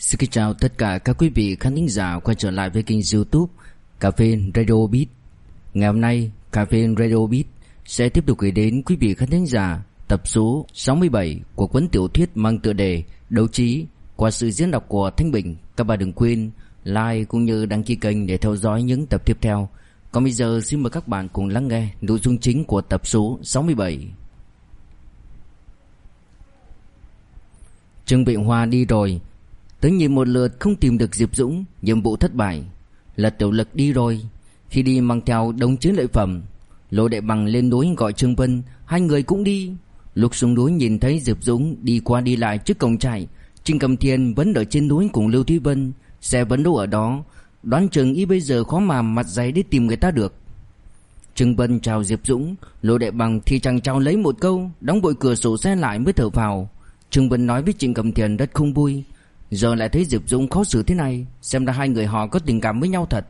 Xin kính chào tất cả các quý vị khán thính giả quay trở lại với kênh YouTube Cà phê Radio Beat. Ngày hôm nay, Cà phê Radio Beat sẽ tiếp tục gửi đến quý vị khán thính giả tập số 67 của cuốn tiểu thuyết mang tựa đề Đấu trí qua sự diễn đọc của Thanh Bình. Các bạn đừng quên like cũng như đăng ký kênh để theo dõi những tập tiếp theo. Còn bây giờ xin mời các bạn cùng lắng nghe nội dung chính của tập số 67. Trương Vịnh Hoa đi rồi. Tới nhìn một lượt không tìm được Diệp Dũng, nhiệm vụ thất bại. Lật Tiểu Lực đi rồi, khi đi mang theo đống chiến lợi phẩm. Lô Đại Bằng lên núi gọi Trương Vân, hai người cũng đi. Lúc xuống núi nhìn thấy Diệp Dũng đi qua đi lại trước cổng trại. Trình Cầm Thiên vẫn ở trên núi cùng Lưu Thúy Vân, xe vẫn đỗ ở đó. Đoán chừng y bây giờ khó mà mặt dày để tìm người ta được. Trương Vân chào Diệp Dũng, Lô Đại Bằng thì chẳng chào lấy một câu, đóng vội cửa sổ xe lại mới thở phào. Trương Vân nói với Trình Cầm Thiên rất không vui. Giờ lại thấy Diệp Dũng khó xử thế này, xem ra hai người họ có tình cảm với nhau thật.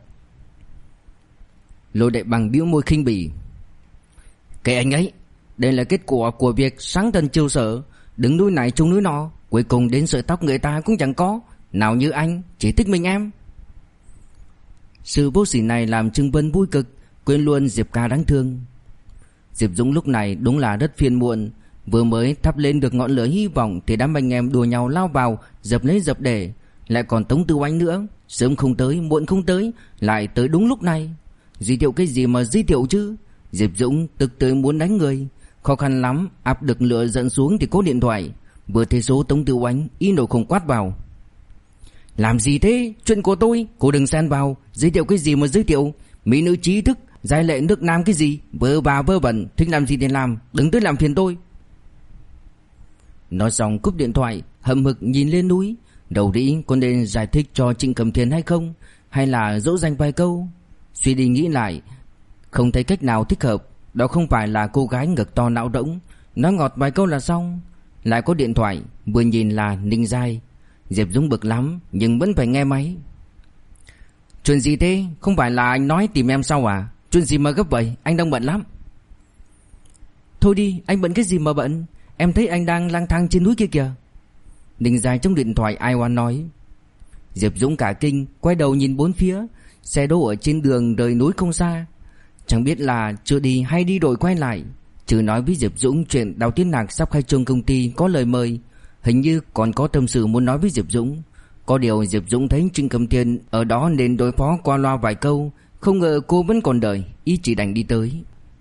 Lô Đại Bằng bĩu môi khinh bỉ. Cái anh ấy, đây là kết quả của việc sáng thần chiêu sở, đứng núi này trông núi nọ, cuối cùng đến sợi tóc người ta cũng chẳng có. Nào như anh, chỉ thích mình em. Sự vô sỉ này làm Trương Vân vui cực, quên luôn Diệp ca đáng thương. Diệp Dũng lúc này đúng là rất phiền muộn. Vừa mới thắp lên được ngọn lửa hy vọng thì đám anh em đùa nhau lao vào, dập lấy dập để. Lại còn Tống Tư Oanh nữa, sớm không tới, muộn không tới, lại tới đúng lúc này. Giới thiệu cái gì mà giới thiệu chứ? Diệp Dũng tức tới muốn đánh người. Khó khăn lắm, áp được lửa giận xuống thì có điện thoại. Vừa thấy số Tống Tư Oanh, y nổ không quát vào. Làm gì thế? Chuyện của tôi, cô đừng xen vào. Giới thiệu cái gì mà giới thiệu? Mỹ nữ trí thức, giai lệ nước Nam cái gì? Vơ và vơ vẩn, thích làm gì thì làm, đừng tới làm phiền tôi. Nói xong cúp điện thoại, hậm hực nhìn lên núi. Đầu đĩ có nên giải thích cho Trịnh Cầm Thiên hay không, hay là dỗ dành vài câu. Suy đi nghĩ lại, không thấy cách nào thích hợp. Đó không phải là cô gái ngực to não rỗng, nói ngọt vài câu là xong. Lại có điện thoại, vừa nhìn là Ninh Giai. Diệp Dũng bực lắm nhưng vẫn phải nghe máy. Chuyện gì thế? Không phải là anh nói tìm em sao à? Chuyện gì mà gấp vậy? Anh đang bận lắm. Thôi đi, anh bận cái gì mà bận? Em thấy anh đang lang thang trên núi kia kìa. Ninh Giai trong điện thoại ai oan nói. Diệp Dũng cả kinh, quay đầu nhìn bốn phía. Xe đỗ ở trên đường rời núi không xa. Chẳng biết là chưa đi hay đi rồi quay lại. Chứ nói với Diệp Dũng chuyện Đào Tiến Nạc sắp khai trương công ty có lời mời. Hình như còn có tâm sự muốn nói với Diệp Dũng. Có điều Diệp Dũng thấy Trịnh Cầm Thiên ở đó nên đối phó qua loa vài câu. Không ngờ cô vẫn còn đợi, ý chỉ đành đi tới.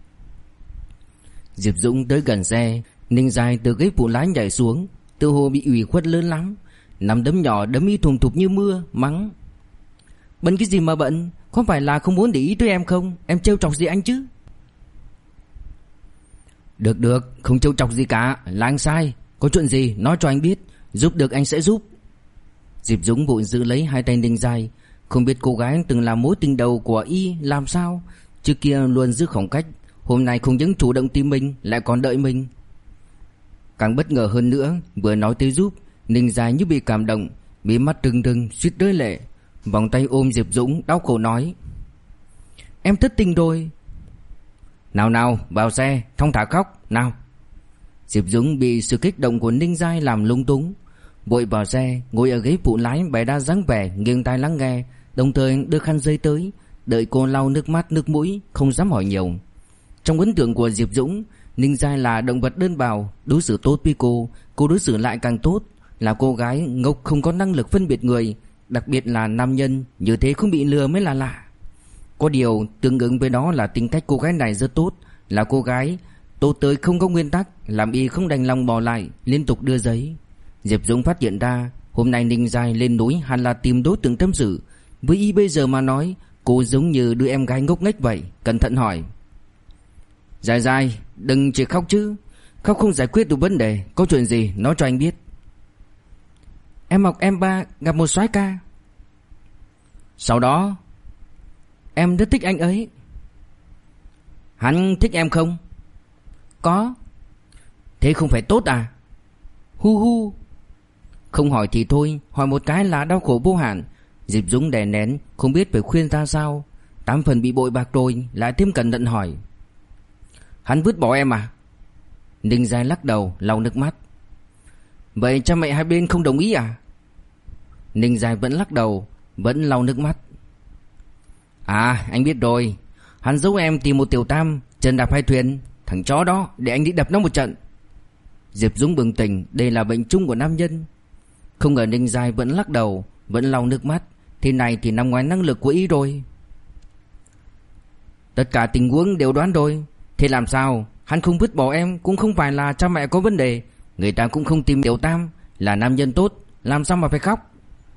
Diệp Dũng tới gần xe. Ninh Giai từ ghế phụ lái nhảy xuống, tự hồ bị ủy khuất lớn lắm, nắm đấm nhỏ đấm y thùng thục như mưa, mắng. Bận cái gì mà bận? Có phải là không muốn để ý tới em không? Em trêu chọc gì anh chứ? Được, không trêu chọc gì cả, là anh sai. Có chuyện gì nói cho anh biết, giúp được anh sẽ giúp. Diệp Dũng vội giữ lấy hai tay Ninh Giai. Không biết cô gái từng là mối tình đầu của y làm sao, trước kia luôn giữ khoảng cách, hôm nay không những chủ động tìm mình lại còn đợi mình. Càng bất ngờ hơn nữa, vừa nói tới giúp, Ninh Giai như bị cảm động, mí mắt rưng rưng suýt rơi lệ, vòng tay ôm Diệp Dũng đau khổ nói. Em thất tình rồi. Nào, vào xe, thong thả khóc, nào. Diệp Dũng bị sự kích động của Ninh Giai làm lung túng, vội vào xe, ngồi ở ghế phụ lái bày ra dáng vẻ nghiêng tai lắng nghe, đồng thời đưa khăn giấy tới, đợi cô lau nước mắt nước mũi, không dám hỏi nhiều. Trong ấn tượng của Diệp Dũng, Ninh Giai là động vật đơn bào, đối xử tốt với cô đối xử lại càng tốt, là cô gái ngốc không có năng lực phân biệt người, đặc biệt là nam nhân, như thế không bị lừa mới là lạ. Có điều tương ứng với đó là tính cách cô gái này rất tốt, là cô gái tốt tới không có nguyên tắc, làm y không đành lòng bỏ lại, liên tục đưa giấy. Diệp Dũng phát hiện ra hôm nay Ninh Giai lên núi hẳn là tìm đối tượng tâm sự. Với y bây giờ mà nói, cô giống như đứa em gái ngốc nghếch vậy, cẩn thận hỏi. Giai, đừng chỉ khóc chứ. Khóc không giải quyết được vấn đề. Có chuyện gì nói cho anh biết. Em học M3 gặp một soái ca. Sau đó em rất thích anh ấy. Hắn thích em không? Có. Thế không phải tốt à? Hu. Không hỏi thì thôi, hỏi một cái là đau khổ vô hạn. Diệp Dũng đè nén, không biết phải khuyên ra sao. 8 phần bị bội bạc rồi, lại thêm cẩn thận hỏi. Hắn vứt bỏ em à? Ninh Giai lắc đầu lau nước mắt. Vậy cha mẹ hai bên không đồng ý à? Ninh Giai vẫn lắc đầu, vẫn lau nước mắt. À, anh biết rồi. Hắn giấu em tìm một tiểu tam, chân đạp hai thuyền. Thằng chó đó, để anh đi đập nó một trận. Diệp Dũng bừng tỉnh, đây là bệnh chung của nam nhân. Không ngờ Ninh Giai vẫn lắc đầu, vẫn lau nước mắt. Thế này thì nằm ngoài năng lực của y rồi. Tất cả tình huống đều đoán rồi. Thế làm sao? Hắn không vứt bỏ em cũng không phải là cha mẹ có vấn đề. Người ta cũng không tìm tiểu tam, là nam nhân tốt, làm sao mà phải khóc.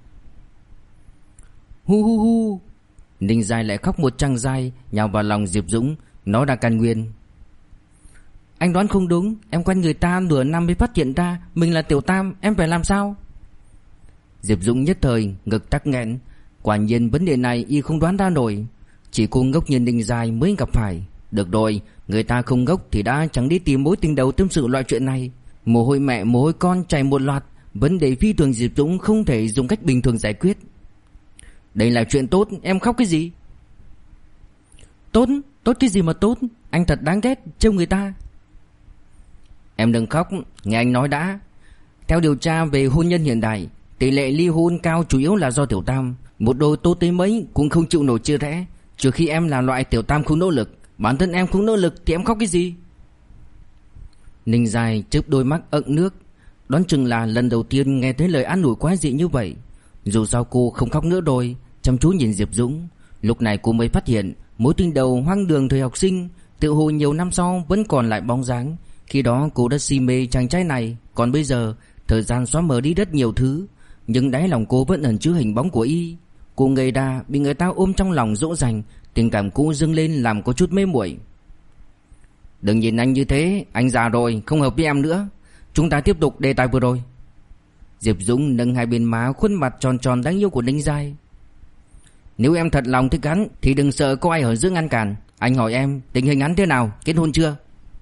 Hu hu hu. Ninh Giai lại khóc một tràng dài, nhào vào lòng Diệp Dũng. Nó đã căn nguyên. Anh đoán không đúng. Em quen người ta nửa năm mới phát hiện ra mình là tiểu tam. Em phải làm sao? Diệp Dũng nhất thời ngực tắc nghẹn. Quả nhiên vấn đề này y không đoán ra nổi. Chỉ cô ngốc như Ninh Giai mới gặp phải. Được rồi, người ta không ngốc thì đã chẳng đi tìm mối tình đầu tâm sự loại chuyện này. Mồ hôi mẹ mồ hôi con chảy một loạt. Vấn đề phi thường Diệp Dũng không thể dùng cách bình thường giải quyết. Đây là chuyện tốt, em khóc cái gì? Tốt? Tốt cái gì mà tốt? Anh thật đáng ghét, trêu người ta. Em đừng khóc, nghe anh nói đã. Theo điều tra về hôn nhân hiện đại, tỷ lệ ly hôn cao chủ yếu là do tiểu tam. Một đôi tốt tới mấy cũng không chịu nổi chia rẽ. Trừ khi em là loại tiểu tam không nỗ lực. Bản thân em không nỗ lực thì em khóc cái gì? Ninh Giai chớp đôi mắt ẩn nước. Đoán chừng là lần đầu tiên nghe thấy lời an ủi quái dị như vậy. Dù sao cô không khóc nữa rồi, chăm chú nhìn Diệp Dũng. Lúc này cô mới phát hiện mối tình đầu hoang đường thời học sinh tự hồ nhiều năm sau vẫn còn lại bóng dáng. Khi đó cô đã si mê chàng trai này. Còn bây giờ thời gian xóa mờ đi rất nhiều thứ, nhưng đáy lòng cô vẫn ẩn chứa hình bóng của y. Cô ngây đa bị người ta ôm trong lòng dỗ dành. Tình cảm cô dâng lên làm có chút mê muội. Đừng nhìn anh như thế, anh già rồi, không hợp với em nữa. Chúng ta tiếp tục đề tài vừa rồi. Diệp Dũng nâng hai bên má khuôn mặt tròn tròn đáng yêu của Ninh Giai. Nếu em thật lòng thích hắn thì đừng sợ có ai ở giữa ngăn cản. Anh hỏi em, tình hình hắn thế nào, kết hôn chưa?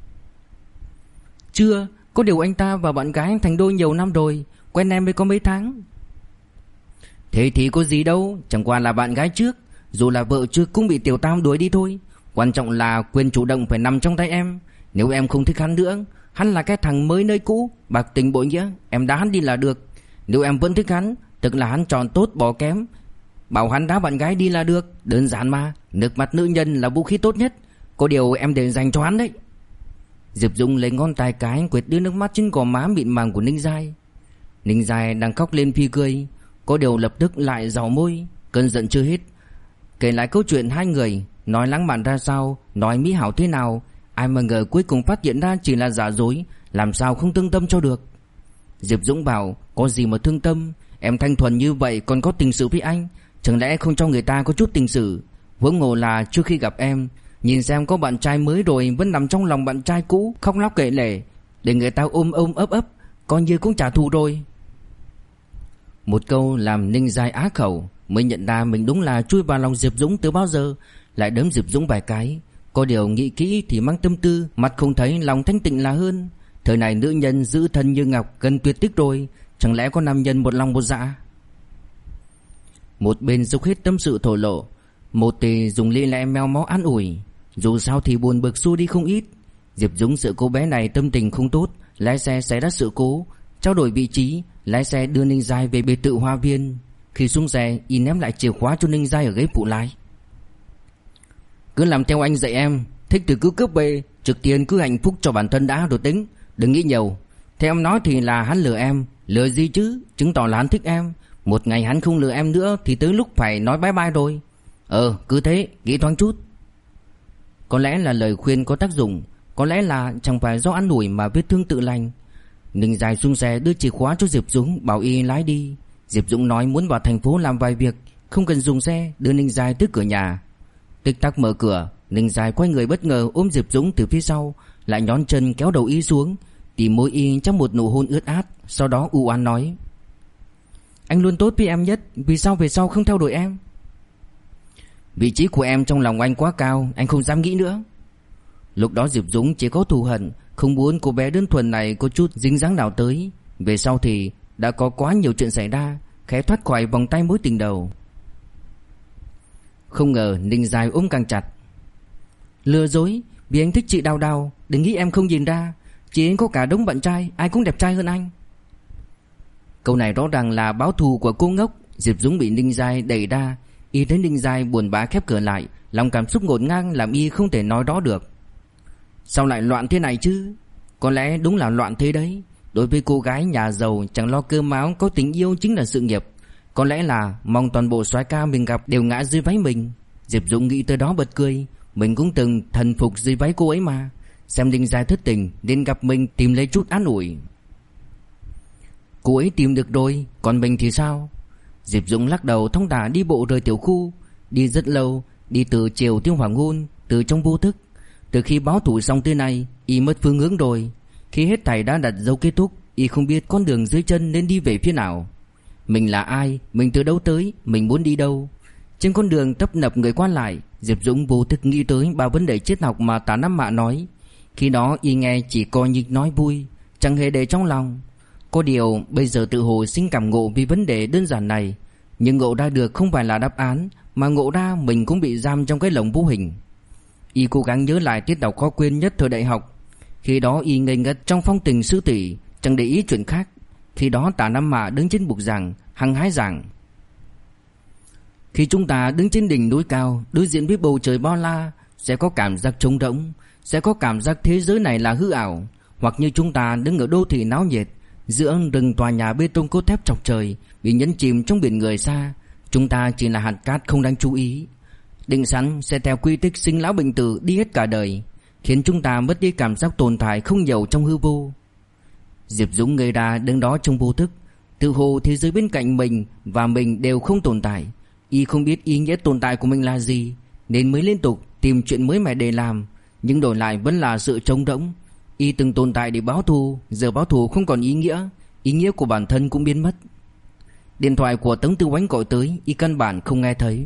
Chưa, có điều anh ta và bạn gái thành đôi nhiều năm rồi. Quen em mới có mấy tháng. Thế thì có gì đâu, chẳng qua là bạn gái trước. Dù là vợ trước cũng bị tiểu tam đuổi đi thôi. Quan trọng là quyền chủ động phải nằm trong tay em. Nếu em không thích hắn nữa, hắn là cái thằng mới nơi cũ, bạc tình bội nghĩa, em đá hắn đi là được. Nếu em vẫn thích hắn, tức là hắn chọn tốt bỏ kém, bảo hắn đá bạn gái đi là được. Đơn giản mà, nước mắt nữ nhân là vũ khí tốt nhất. Có điều em để dành cho hắn đấy. Diệp Dũng lấy ngón tay cái quệt đưa nước mắt trên gò má mịn màng của Ninh Giai. Ninh Giai đang khóc lên phi cười. Có điều lập tức lại rào môi. Cơn giận chưa hết, kể lại câu chuyện hai người, nói lãng mạn ra sao, nói mỹ hảo thế nào. Ai mà ngờ cuối cùng phát hiện ra chỉ là giả dối. Làm sao không thương tâm cho được. Diệp Dũng bảo, có gì mà thương tâm. Em thanh thuần như vậy còn có tình sự với anh, chẳng lẽ không cho người ta có chút tình sự? Huống hồ là trước khi gặp em, nhìn xem có bạn trai mới rồi vẫn nằm trong lòng bạn trai cũ khóc lóc kể lể, để người ta ôm ôm ấp ấp, coi như cũng trả thù rồi. Một câu làm Ninh Giai á khẩu, mới nhận ra mình đúng là chui vào lòng Diệp Dũng từ bao giờ. Lại đấm Diệp Dũng vài cái. Có điều nghĩ kỹ thì mang tâm tư, mặt không thấy lòng thanh tịnh là hơn. Thời này nữ nhân giữ thân như ngọc gần tuyệt tích rồi, chẳng lẽ có nam nhân một lòng một dạ? Một bên dốc hết tâm sự thổ lộ, một thì dùng ly lẽ meo mó an ủi. Dù sao thì buồn bực xua đi không ít. Diệp Dũng sợ cô bé này tâm tình không tốt, lái xe xảy ra sự cố, trao đổi vị trí, lái xe đưa Ninh Giai về biệt thự Hoa Viên. Khi xuống xe, y ném lại chìa khóa cho Ninh Giai ở ghế phụ lái. Cứ làm theo anh dạy em, thích thì cứ cướp về, trực tiền cứ hạnh phúc cho bản thân đã rồi tính, đừng nghĩ nhiều. Theo em nói thì là hắn lừa em, lừa gì chứ, chứng tỏ là hắn thích em. Một ngày hắn không lừa em nữa thì tới lúc phải nói bye bye rồi. Cứ thế, nghĩ thoáng chút. Có lẽ là lời khuyên có tác dụng, có lẽ là chẳng phải do ăn ủi mà vết thương tự lành. Ninh Giai xuống xe đưa chìa khóa cho Diệp Dũng, bảo y lái đi. Diệp Dũng nói muốn vào thành phố làm vài việc, không cần dùng xe, đưa Ninh Giai tới cửa nhà. Tích tắc mở cửa, Ninh Giai quay người bất ngờ ôm Diệp Dũng từ phía sau, lại nhón chân kéo đầu y xuống, tìm môi y trong một nụ hôn ướt át. Sau đó u oán nói: Anh luôn tốt với em nhất, vì sao về sau không theo đuổi em? Vị trí của em trong lòng anh quá cao, anh không dám nghĩ nữa. Lúc đó Diệp Dũng chỉ có thù hận, không muốn cô bé đơn thuần này có chút dính dáng nào tới. Về sau thì đã có quá nhiều chuyện xảy ra, khẽ thoát khỏi vòng tay mối tình đầu. Không ngờ Ninh Giai ôm càng chặt. Lừa dối, vì anh thích chị Đào Đào, đừng nghĩ em không nhìn ra. Chị ấy có cả đống bạn trai, ai cũng đẹp trai hơn anh. Câu này rõ ràng là báo thù của cô ngốc. Diệp Dũng bị Ninh Giai đẩy ra. Y thấy Ninh Giai buồn bã khép cửa lại, lòng cảm xúc ngổn ngang làm y không thể nói đó được. Sao lại loạn thế này chứ? Có lẽ đúng là loạn thế đấy. Đối với cô gái nhà giàu chẳng lo cơm áo, có tình yêu chính là sự nghiệp. Có lẽ là mong toàn bộ soái ca mình gặp đều ngã dưới váy mình. Diệp Dũng nghĩ tới đó bật cười. Mình cũng từng thần phục dưới váy cô ấy mà. Xem Ninh Giai thất tình nên gặp mình tìm lấy chút an ủi. Cô ấy tìm được rồi, còn mình thì sao? Diệp Dũng lắc đầu thong thả đi bộ rời tiểu khu. Đi rất lâu, đi từ chiều tới hoàng hôn, từ trong vô thức. Từ khi báo thủ xong tới nay, y mất phương hướng rồi. Khi hết thảy đã đặt dấu kết thúc, y không biết con đường dưới chân nên đi về phía nào. Mình là ai, mình từ đâu tới, mình muốn đi đâu. Trên con đường tấp nập người qua lại, Diệp Dũng vô thức nghĩ tới ba vấn đề triết học mà Tả Nam Mạ nói. Khi đó y nghe chỉ coi như nói vui, chẳng hề để trong lòng. Có điều bây giờ tự hồ sinh cảm ngộ vì vấn đề đơn giản này. Nhưng ngộ ra được không phải là đáp án, mà ngộ ra mình cũng bị giam trong cái lồng vô hình. Y cố gắng nhớ lại tiết học khó quên nhất thời đại học. Khi đó y ngây ngất trong phong tình sư tỷ, chẳng để ý chuyện khác. Khi đó Tả Nam Mạ đứng trên bục giảng, hăng hái giảng: khi chúng ta đứng trên đỉnh núi cao, đối diện với bầu trời bao la, sẽ có cảm giác trống rỗng, sẽ có cảm giác thế giới này là hư ảo. Hoặc như chúng ta đứng ở đô thị náo nhiệt, giữa rừng tòa nhà bê tông cốt thép chọc trời, bị nhấn chìm trong biển người xa, chúng ta chỉ là hạt cát không đáng chú ý. Định sẵn sẽ theo quy tích sinh lão bệnh tử đi hết cả đời, khiến chúng ta mất đi cảm giác tồn tại không nhiều trong hư vô. Diệp Dũng ngây ra đứng đó trong vô thức, tự hồ thế giới bên cạnh mình và mình đều không tồn tại. Y không biết ý nghĩa tồn tại của mình là gì, nên mới liên tục tìm chuyện mới mẻ để làm, nhưng đổi lại vẫn là sự trống rỗng. Y từng tồn tại để báo thù, giờ báo thù không còn ý nghĩa của bản thân cũng biến mất. Điện thoại của Tống Tư Oánh gọi tới, y căn bản không nghe thấy.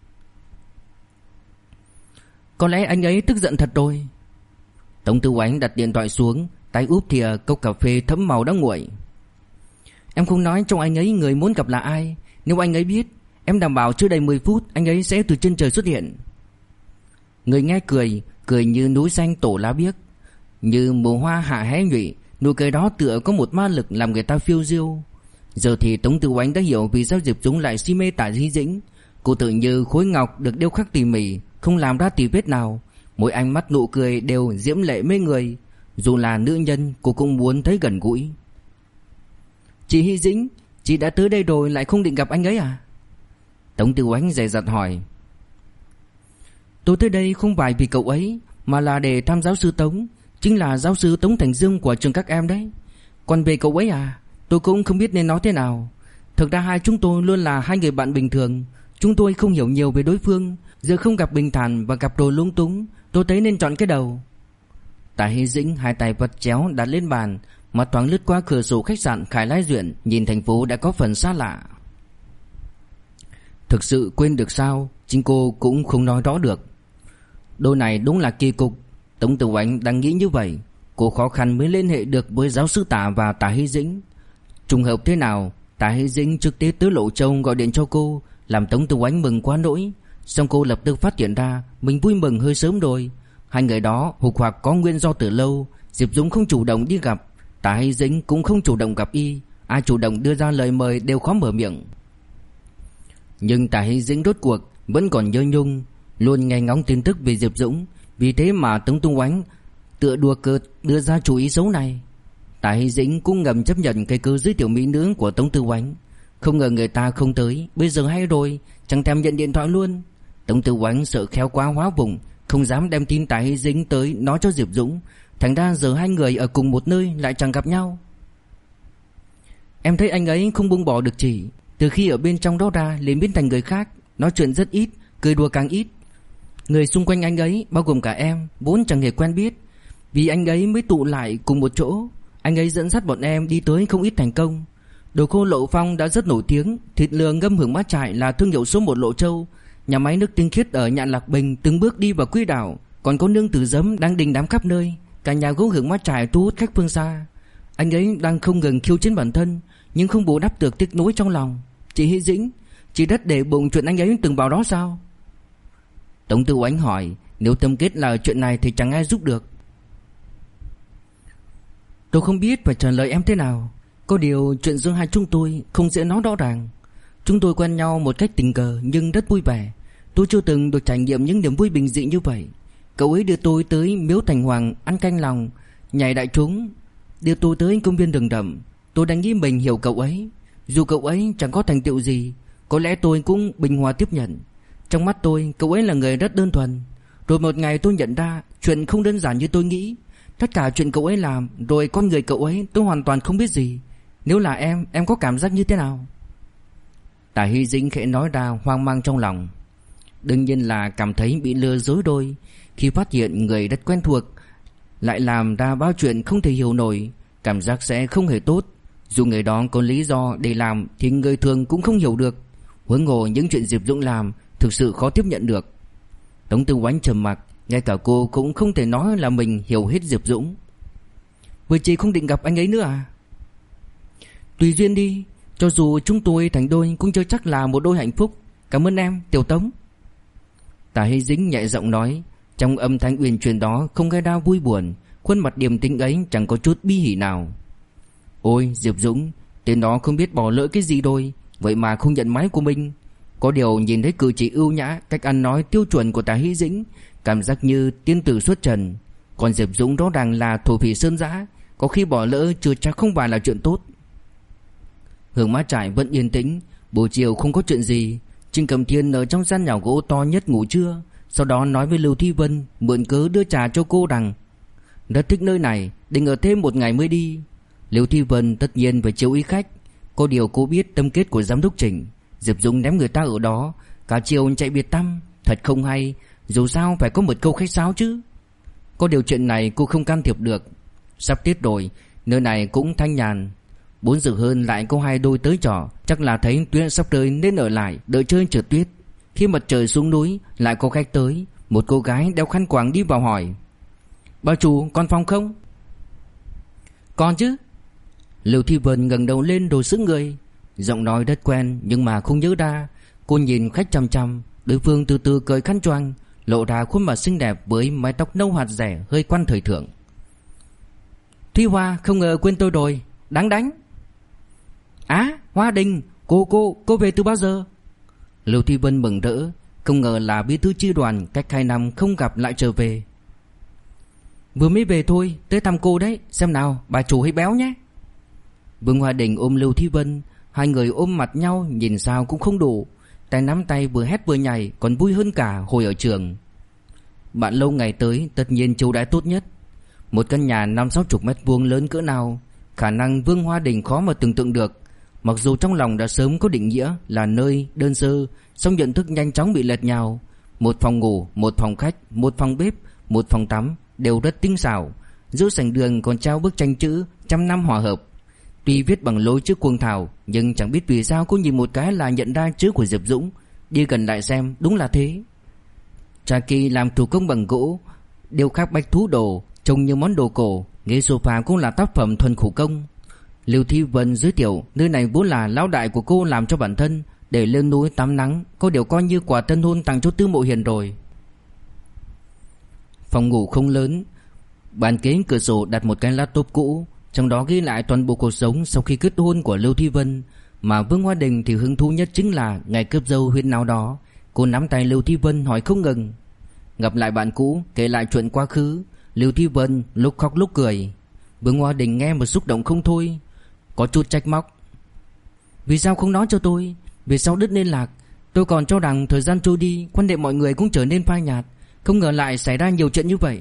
Có lẽ anh ấy tức giận thật rồi. Tống Tư Oánh đặt điện thoại xuống, tay úp thìa cốc cà phê thấm màu đã nguội. Em không nói cho anh ấy người muốn gặp là ai. Nếu anh ấy biết, em đảm bảo chưa đầy 10 phút anh ấy sẽ từ chân trời xuất hiện. Người nghe cười như núi xanh tổ lá biếc, như mùa hoa hạ hé nhụy. Nụ cười đó tựa có một ma lực làm người ta phiêu diêu. Giờ thì Tống Tư Oánh đã hiểu vì sao Diệp Dũng lại si mê Tả Hy Dĩnh. Cô tự như khối ngọc được điêu khắc tỉ mỉ, không làm ra tì vết nào. Mỗi ánh mắt nụ cười đều diễm lệ mê người. Dù là nữ nhân, cô cũng muốn thấy gần gũi. Chị Hy Dĩnh, chị đã tới đây rồi lại không định gặp anh ấy à? Tống Tư Oánh dè dặt hỏi. Tôi tới đây không phải vì cậu ấy, mà là để thăm giáo sư Tống. Chính là giáo sư Tống Thành Dương của trường các em đấy. Còn về cậu ấy à, tôi cũng không biết nên nói thế nào. Thực ra hai chúng tôi luôn là hai người bạn bình thường. Chúng tôi không hiểu nhiều về đối phương. Giờ không gặp bình thản và gặp rồi lung túng, tôi thấy nên chọn cái đầu. Tả Hy Dĩnh hai tay vật chéo đặt lên bàn, mắt thoáng lướt qua cửa sổ khách sạn Khải Lai Duyện, nhìn thành phố đã có phần xa lạ. Thực sự quên được sao, chính cô cũng không nói rõ được. Đôi này đúng là kỳ cục. Tống Tử Oánh đang nghĩ như vậy. Cô khó khăn mới liên hệ được với giáo sư Tả và Tả Hy Dĩnh. Trùng hợp thế nào, Tả Hy Dĩnh trực tiếp tới Lộ Châu gọi điện cho cô, làm Tống Tử Oánh mừng quá nỗi. Xong cô lập tức phát hiện ra mình vui mừng hơi sớm rồi. Hai người đó hục hoặc có nguyên do từ lâu. Diệp Dũng không chủ động đi gặp, Tả Hy Dĩnh cũng không chủ động gặp y. Ai chủ động đưa ra lời mời đều khó mở miệng. Nhưng Tả Hy Dĩnh rốt cuộc vẫn còn nhớ nhung, luôn nghe ngóng tin tức về Diệp Dũng. Vì thế mà Tống Tư Oánh tựa đùa cợt đưa ra chủ ý xấu này. Tả Hy Dĩnh cũng ngầm chấp nhận cái cơ giới tiểu mỹ nữ của Tống Tư Oánh. Không ngờ người ta không tới, bây giờ hay rồi, chẳng thèm nhận điện thoại luôn. Tống Tư Oánh sợ khéo quá hóa vùng, không dám đem tin Tả Hy Dĩnh tới nói cho Diệp Dũng. Thành ra giờ hai người ở cùng một nơi lại chẳng gặp nhau. Em thấy anh ấy không buông bỏ được chị. Từ khi ở bên trong đó ra liền biến thành người khác, nói chuyện rất ít, cười đùa càng ít. Người xung quanh anh ấy, bao gồm cả em, vốn chẳng hề quen biết. Vì anh ấy mới tụ lại cùng một chỗ. Anh ấy dẫn dắt bọn em đi tới không ít thành công. Đồ khô Lộ Phong đã rất nổi tiếng. Thịt lừa ngâm hưởng mát trại là thương hiệu số 1 Lộ Châu. Nhà máy nước tinh khiết ở Nhạn Lạc Bình từng bước đi vào quỹ đạo. Còn có nương tử giấm đang đình đám khắp nơi. Cả nhà gỗ hưởng mát trại thu hút khách phương xa. Anh ấy đang không ngừng khiêu chiến bản thân, nhưng không bù đắp được tiếc nuối trong lòng. Chị Hy Dĩnh, chị đất để bụng chuyện anh ấy từng vào đó sao? Tống Tư Oánh hỏi. Nếu tâm kết là chuyện này thì chẳng ai giúp được. Tôi không biết phải trả lời em thế nào. Có điều chuyện giữa hai chúng tôi không dễ nói rõ ràng. Chúng tôi quen nhau một cách tình cờ nhưng rất vui vẻ. Tôi chưa từng được trải nghiệm những niềm vui bình dị như vậy. Cậu ấy đưa tôi tới miếu Thành Hoàng ăn canh lòng, nhảy đại trống, đưa tôi tới công viên rừng rậm. Tôi đã nghĩ mình hiểu cậu ấy. Dù cậu ấy chẳng có thành tựu gì, có lẽ tôi cũng bình hòa tiếp nhận. Trong mắt tôi, cậu ấy là người rất đơn thuần. Rồi một ngày tôi nhận ra chuyện không đơn giản như tôi nghĩ. Tất cả chuyện cậu ấy làm, rồi con người cậu ấy tôi hoàn toàn không biết gì. Nếu là em có cảm giác như thế nào? Tả Hy Dĩnh khẽ nói ra hoang mang trong lòng. Đương nhiên là cảm thấy bị lừa dối đôi. Khi phát hiện người rất quen thuộc lại làm ra bao chuyện không thể hiểu nổi, cảm giác sẽ không hề tốt. Dù người đó có lý do để làm thì người thường cũng không hiểu được. Huống hồ những chuyện Diệp Dũng làm thực sự khó tiếp nhận được. Tống Tư Oánh trầm mặc, ngay cả cô cũng không thể nói là mình hiểu hết Diệp Dũng. Vậy chị không định gặp anh ấy nữa à? Tùy duyên đi, cho dù chúng tôi thành đôi cũng chưa chắc là một đôi hạnh phúc. Cảm ơn em, Tiểu Tống. Tả Hy Dĩnh nhẹ giọng nói, trong âm thanh uyển chuyển đó không gây ra vui buồn, khuôn mặt điềm tĩnh ấy chẳng có chút bi hỉ nào. Ôi Diệp Dũng, tên đó không biết bỏ lỡ cái gì đôi, vậy mà không nhận máy của mình. Có điều nhìn thấy cử chỉ ưu nhã, cách ăn nói tiêu chuẩn của Tả Hy Dĩnh, cảm giác như tiên tử xuất trần. Còn Diệp Dũng rõ ràng là thổ phỉ sơn dã, có khi bỏ lỡ chưa chắc không phải là chuyện tốt. Hương Mã Trải vẫn yên tĩnh. Buổi chiều không có chuyện gì, Trình Cẩm Thiên ở trong gian nhà gỗ to nhất ngủ trưa. Sau đó nói với Lưu Thi Vân mượn cớ đưa trà cho cô rằng rất thích nơi này, định ở thêm một ngày mới đi. Lưu Thi Vân tất nhiên phải chiếu ý khách. Có điều cô biết tâm kết của giám đốc Trình. Diệp Dũng ném người ta ở đó, cả chiều chạy biệt tăm, thật không hay. Dù sao phải có một câu khách sáo chứ. Có điều chuyện này cô không can thiệp được. Sắp Tết rồi, nơi này cũng thanh nhàn. 4 giờ hơn lại có 2 đôi tới trò, chắc là thấy tuyết sắp rơi nên ở lại đợi chơi trượt tuyết. Khi mặt trời xuống núi lại có khách tới. Một cô gái đeo khăn quàng đi vào hỏi: "Bà chủ còn phòng không?" "Còn chứ." Lưu Thi Vân ngẩng đầu lên rồi sững người. Giọng nói rất quen nhưng mà không nhớ ra. Cô nhìn khách chằm chằm. Đối phương từ từ cởi khăn choàng, lộ ra khuôn mặt xinh đẹp với mái tóc nâu hạt rẻ hơi quăn thời thượng. "Thúy Hoa, không ngờ quên tôi rồi, đáng đánh." "Á, Hoa Đình, cô về từ bao giờ?" Lưu Thi Vân mừng rỡ, không ngờ là bí thư chi đoàn cách 2 năm không gặp lại trở về. "Vừa mới về thôi, tới thăm cô đấy, xem nào, bà chủ hay béo nhé." Vương Hoa Đình ôm Lưu Thi Vân, hai người ôm mặt nhau nhìn sao cũng không đủ. Tay nắm tay vừa hét vừa nhảy, còn vui hơn cả hồi ở trường. Bạn lâu ngày tới tất nhiên chiêu đãi tốt nhất. Một căn nhà 50-60 mét vuông lớn cỡ nào, khả năng Vương Hoa Đình khó mà tưởng tượng được. Mặc dù trong lòng đã sớm có định nghĩa là nơi đơn sơ, song nhận thức nhanh chóng bị lệch nhào. Một phòng ngủ, một phòng khách, một phòng bếp, một phòng tắm đều rất tinh xảo. Giữa sảnh đường còn treo bức tranh chữ trăm năm hòa hợp. Tuy viết bằng lối chữ Cuồng Thảo, nhưng chẳng biết vì sao cô nhìn một cái là nhận ra chữ của Diệp Dũng. Đi gần lại xem, đúng là thế. Trà kỳ làm thủ công bằng gỗ, điêu khắc bạch thú đồ, trông như món đồ cổ. Ghế sofa cũng là tác phẩm thuần thủ công. Lưu Thi Vân giới thiệu nơi này vốn là lão đại của cô làm cho bản thân, để lên núi tắm nắng, có điều coi như quà tân hôn tặng cho Tư Mộ Hiền rồi. Phòng ngủ không lớn, bàn kế cửa sổ đặt một cái laptop cũ, trong đó ghi lại toàn bộ cuộc sống sau khi kết hôn của Lưu Thi Vân. Mà Vương Hoa Đình thì hứng thú nhất chính là ngày cướp dâu huyên nào đó. Cô nắm tay Lưu Thi Vân hỏi không ngừng. Gặp lại bạn cũ, kể lại chuyện quá khứ. Lưu Thi Vân lúc khóc lúc cười. Vương Hoa Đình nghe mà xúc động không thôi, có chút trách móc: "Vì sao không nói cho tôi? Vì sao đứt liên lạc? Tôi còn cho rằng thời gian trôi đi, quan hệ mọi người cũng trở nên phai nhạt. Không ngờ lại xảy ra nhiều chuyện như vậy.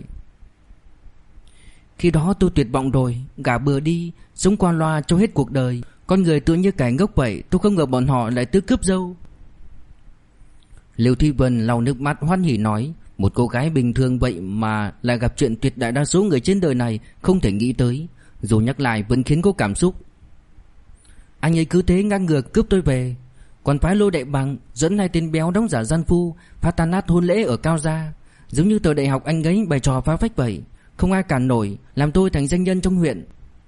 Khi đó tôi tuyệt vọng rồi, gả bừa đi, sống qua loa cho hết cuộc đời. Con người tựa như kẻ ngốc vậy, tôi không ngờ bọn họ lại tới cướp dâu." Lưu Thi Vân lau nước mắt hoan hỉ nói: "Một cô gái bình thường vậy mà lại gặp chuyện tuyệt đại đa số người trên đời này không thể nghĩ tới. Dù nhắc lại vẫn khiến cô cảm xúc. Anh ấy cứ thế ngang ngược cướp tôi về, còn phái Lô Đại Bằng dẫn 2 tên béo đóng giả gian phu phá tan nát hôn lễ ở Cao Gia, giống như thời đại học anh ấy bày trò phá phách vậy. Không ai cản nổi, làm tôi thành danh nhân trong huyện."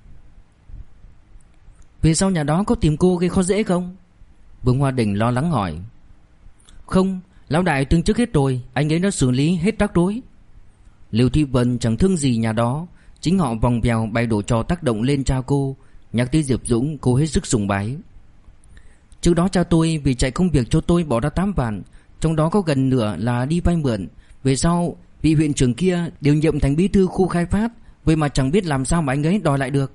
"Về sau nhà đó có tìm cô gây khó dễ không?" Vương Hoa Đình lo lắng hỏi. "Không, lão đại từng trước hết rồi, anh ấy đã xử lý hết rắc rối." Lưu Thi Vân chẳng thương gì nhà đó, chính họ vòng vèo bày đổ trò tác động lên cha cô. Nhắc tới Diệp Dũng, cô hết sức sùng bái. Trước đó cha tôi vì chạy công việc cho tôi bỏ ra 8 vạn, trong đó có gần nửa là đi vay mượn. Về sau vị huyện trưởng kia điều nhiệm thành bí thư khu khai phát, vậy mà chẳng biết làm sao mà anh ấy đòi lại được.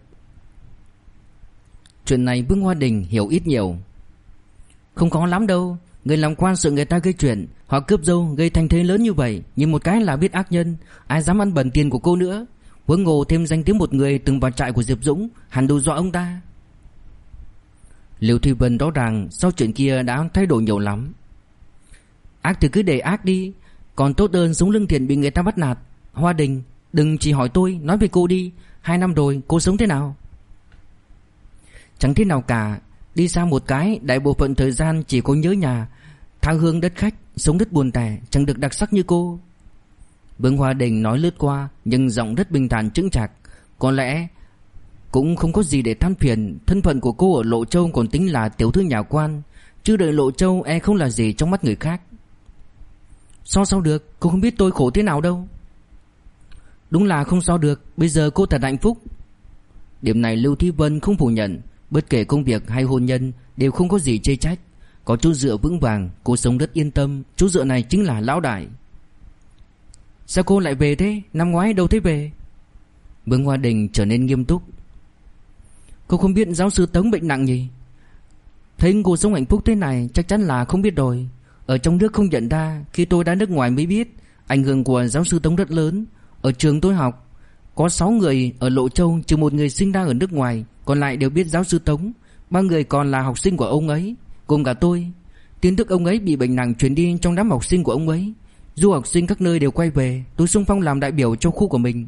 Chuyện này Vương Hoa Đình hiểu ít nhiều. Không có lắm đâu, người làm quan sợ người ta gây chuyện, họ cướp dâu gây thành thế lớn như vậy, nhìn một cái là biết ác nhân, ai dám ăn bẩn tiền của cô nữa. Huống hồ thêm danh tiếng một người từng vào trại của Diệp Dũng, hẳn đủ dọa ông ta. Liêu Thùy Vân rõ ràng sau chuyện kia đã thay đổi nhiều lắm. Ác thì cứ để ác đi, còn tốt hơn sống lương thiện bị người ta bắt nạt. Hoa Đình, đừng chỉ hỏi tôi, nói về cô đi. 2 năm rồi cô sống thế nào? Chẳng thế nào cả. Đi xa một cái, đại bộ phận thời gian chỉ có nhớ nhà, tha hương đất khách, sống rất buồn tẻ, chẳng được đặc sắc như cô. Vương Hoa Đình nói lướt qua, nhưng giọng rất bình thản chững chạc. Có lẽ cũng không có gì để than phiền. Thân phận của cô ở Lộ Châu còn tính là tiểu thư nhà quan, chứ đợi Lộ Châu e không là gì trong mắt người khác. Sao được, cô không biết tôi khổ thế nào đâu. Đúng là không sao được, bây giờ cô thật hạnh phúc. Điểm này Lưu Thúy Vân không phủ nhận. Bất kể công việc hay hôn nhân đều không có gì chê trách. Có chỗ dựa vững vàng, cô sống rất yên tâm. Chỗ dựa này chính là lão đại. Sao cô lại về thế? Năm ngoái đâu thế về? Vương Hoa Đình trở nên nghiêm túc. Cô không biết giáo sư Tống bệnh nặng nhỉ? Thấy cô sống hạnh phúc thế này chắc chắn là không biết rồi. Ở trong nước không nhận ra, khi tôi ra nước ngoài mới biết ảnh hưởng của giáo sư Tống rất lớn. Ở trường tôi học có 6 người ở Lộ Châu, trừ một người sinh ra ở nước ngoài, còn lại đều biết giáo sư Tống. 3 người còn là học sinh của ông ấy, cùng cả tôi. Tin tức ông ấy bị bệnh nặng truyền đi trong đám học sinh của ông ấy. Du học sinh các nơi đều quay về, tôi xung phong làm đại biểu cho khu của mình.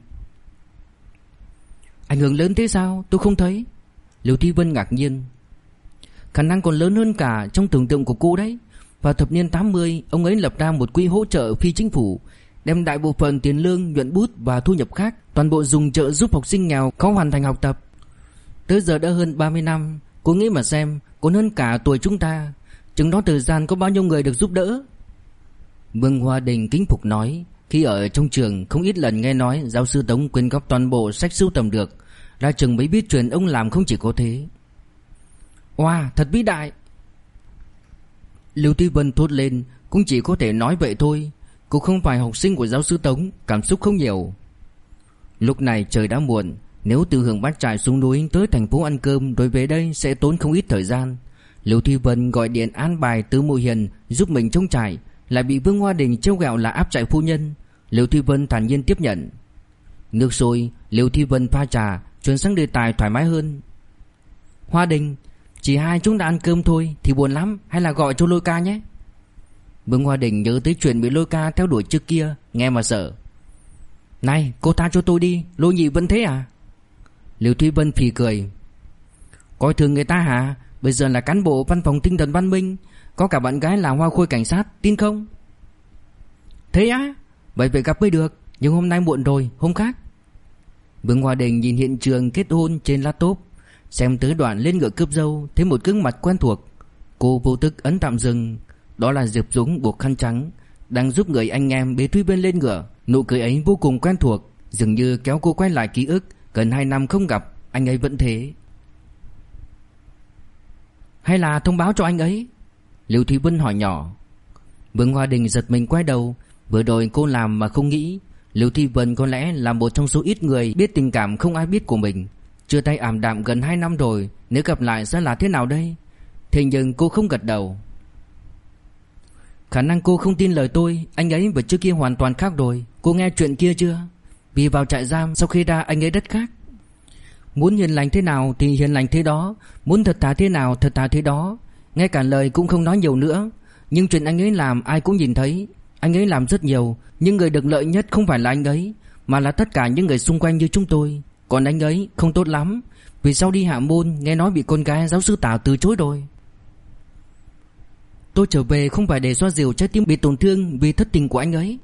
Ảnh hưởng lớn thế sao? Tôi không thấy. Liêu Thi Vân ngạc nhiên. Khả năng còn lớn hơn cả trong tưởng tượng của cô đấy. Vào thập niên 80, ông ấy lập ra một quỹ hỗ trợ phi chính phủ, đem đại bộ phận tiền lương, nhuận bút và thu nhập khác toàn bộ dùng trợ giúp học sinh nghèo có hoàn thành học tập. Tới giờ đã hơn 30 năm, cô nghĩ mà xem, còn hơn cả tuổi chúng ta. Chừng đó thời gian có bao nhiêu người được giúp đỡ. Vương Hoa Đình kính phục nói, khi ở trong trường không ít lần nghe nói giáo sư Tống quyên góp toàn bộ sách sưu tầm được, ra trường mới biết chuyện ông làm không chỉ có thế. Wow, thật vĩ đại. Lưu Thúy Vân thốt lên. Cũng chỉ có thể nói vậy thôi. Cô không phải học sinh của giáo sư Tống, cảm xúc không nhiều. Lúc này trời đã muộn. Nếu từ Hưởng Bát Trại xuống núi tới thành phố ăn cơm rồi về đây sẽ tốn không ít thời gian. Lưu Thúy Vân gọi điện an bài Từ Mộ Hiền giúp mình trông trại, lại bị Vương Hoa Đình trêu ghẹo là áp trại phu nhân. Lưu Thúy Vân thản nhiên tiếp nhận. Nước sôi, Lưu Thúy Vân pha trà, chuyển sang đề tài thoải mái hơn. Hoa Đình, chỉ hai chúng ta ăn cơm thôi thì buồn lắm, hay là gọi cho Lôi Ca nhé. Vương Hoa Đình nhớ tới chuyện bị Lôi Ca theo đuổi trước kia, nghe mà sợ. Này, cô tha cho tôi đi, Lôi nhị vẫn thế à? Lưu Thúy Vân phì cười. Coi thường người ta hả? Bây giờ là cán bộ văn phòng tinh thần văn minh, có cả bạn gái là hoa khôi cảnh sát, tin không? Thế á? Vậy phải gặp mới được, nhưng hôm nay muộn rồi, hôm khác. Vương Hoa Đình nhìn hiện trường kết hôn trên laptop, xem tới đoạn lên ngựa cướp dâu, thấy một gương mặt quen thuộc. Cô vô thức ấn tạm dừng. Đó là Diệp Dũng buộc khăn trắng, đang giúp người anh em bế Thúy Vân lên ngựa. Nụ cười ấy vô cùng quen thuộc, dường như kéo cô quay lại ký ức. Gần 2 năm không gặp, anh ấy vẫn thế. Hay là thông báo cho anh ấy? Lưu Thúy Vân hỏi nhỏ. Vương Hoa Đình giật mình quay đầu. Vừa rồi cô làm mà không nghĩ. Lưu Thúy Vân có lẽ là một trong số ít người biết tình cảm không ai biết của mình. Chia tay ảm đạm gần 2 năm rồi, nếu gặp lại sẽ là thế nào đây? Thế nhưng cô không gật đầu. Khả năng cô không tin lời tôi, anh ấy và trước kia hoàn toàn khác rồi. Cô nghe chuyện kia chưa? Vì vào trại giam, sau khi ra anh ấy rất khác. Muốn hiền lành thế nào thì hiền lành thế đó, muốn thật thà thế nào thật thà thế đó. Ngay cả lời cũng không nói nhiều nữa. Nhưng chuyện anh ấy làm ai cũng nhìn thấy. Anh ấy làm rất nhiều, nhưng người được lợi nhất không phải là anh ấy, mà là tất cả những người xung quanh như chúng tôi. Còn anh ấy không tốt lắm. Vì sau đi Hạ Môn nghe nói bị con gái giáo sư Tào từ chối rồi. Tôi trở về không phải để xoa dịu trái tim bị tổn thương vì thất tình của anh ấy.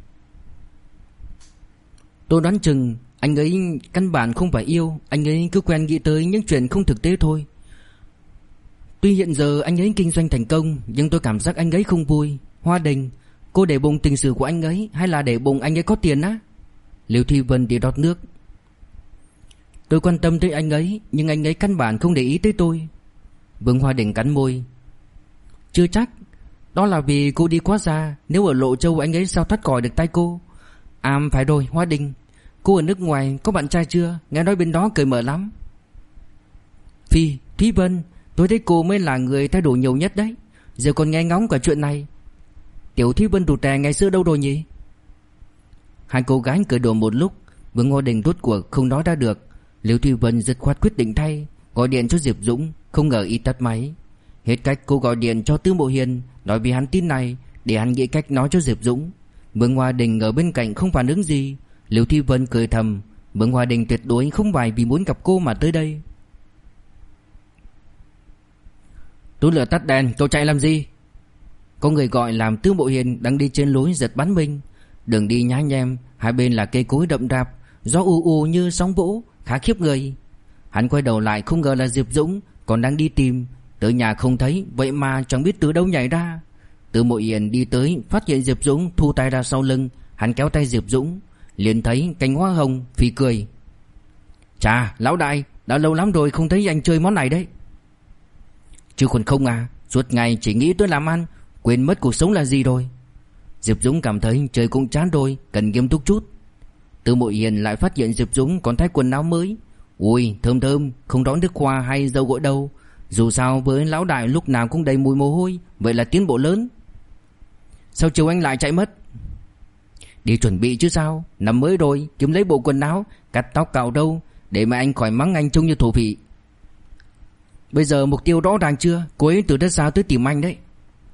Tôi đoán chừng anh ấy căn bản không phải yêu, anh ấy cứ quen nghĩ tới những chuyện không thực tế thôi. Tuy hiện giờ anh ấy kinh doanh thành công, nhưng tôi cảm giác anh ấy không vui. Hoa Đình, cô để bụng tình sử của anh ấy hay là để bụng anh ấy có tiền á? Lưu Thi Vân đi rót nước. Tôi quan tâm tới anh ấy, nhưng anh ấy căn bản không để ý tới tôi. Vương Hoa Đình cắn môi. Chưa chắc. Đó là vì cô đi quá xa. Nếu ở Lộ Châu anh ấy sao thoát khỏi được tay cô. À phải rồi, Hoa Đình, cô ở nước ngoài có bạn trai chưa? Nghe nói bên đó cởi mở lắm. Phi, Thúy Vân, tôi thấy cô mới là người thay đổi nhiều nhất đấy. Giờ còn nghe ngóng cả chuyện này. Tiểu Thúy Vân rụt rè ngày xưa đâu rồi nhỉ? Hai cô gái cười đùa một lúc. Vương Hoa Đình rốt cuộc không nói ra được. Liễu Thúy Vân dứt khoát quyết định thay, gọi điện cho Diệp Dũng. Không ngờ y tắt máy. Hết cách cô gọi điện cho Tư Mộ Hiền, nói vì hắn tin này để hắn nghĩ cách nói cho Diệp Dũng. Vương Hoa Đình ở bên cạnh không phản ứng gì. Liễu Thúy Vân cười thầm, Vương Hoa Đình tuyệt đối không phải vì muốn gặp cô mà tới đây. Tú lửa tắt đèn, cậu chạy làm gì? Có người gọi làm Tư Mộ Hiền đang đi trên lối giật bắn mình. Đường đi nhá nhem, hai bên là cây cối đậm đạp, gió ù ù như sóng vỗ, khá khiếp người. Hắn quay đầu lại không ngờ là Diệp Dũng còn đang đi tìm. Tới nhà không thấy, vậy mà chẳng biết từ đâu nhảy ra. Tư Mộ Hiền đi tới, phát hiện Diệp Dũng thu tay ra sau lưng. Hắn kéo tay Diệp Dũng, liền thấy cành hoa hồng, phì cười. Chà, lão đại, đã lâu lắm rồi không thấy anh chơi món này đấy. Chứ còn không à, suốt ngày chỉ nghĩ tới làm ăn, quên mất cuộc sống là gì rồi. Diệp Dũng cảm thấy trời cũng chán rồi, cần nghiêm túc chút. Tư Mộ Hiền lại phát hiện Diệp Dũng còn thay quần áo mới. Ui, thơm thơm, không rõ nước hoa hay dầu gội đâu. Dù sao với lão đại lúc nào cũng đầy mùi mồ hôi, vậy là tiến bộ lớn. Sao chiều anh lại chạy mất? Đi chuẩn bị chứ sao, năm mới rồi, kiếm lấy bộ quần áo, cắt tóc cạo râu, để mà anh khỏi mắng anh trông như thổ phỉ. Bây giờ mục tiêu rõ ràng chưa? Cô ấy từ rất xa tới tìm anh đấy.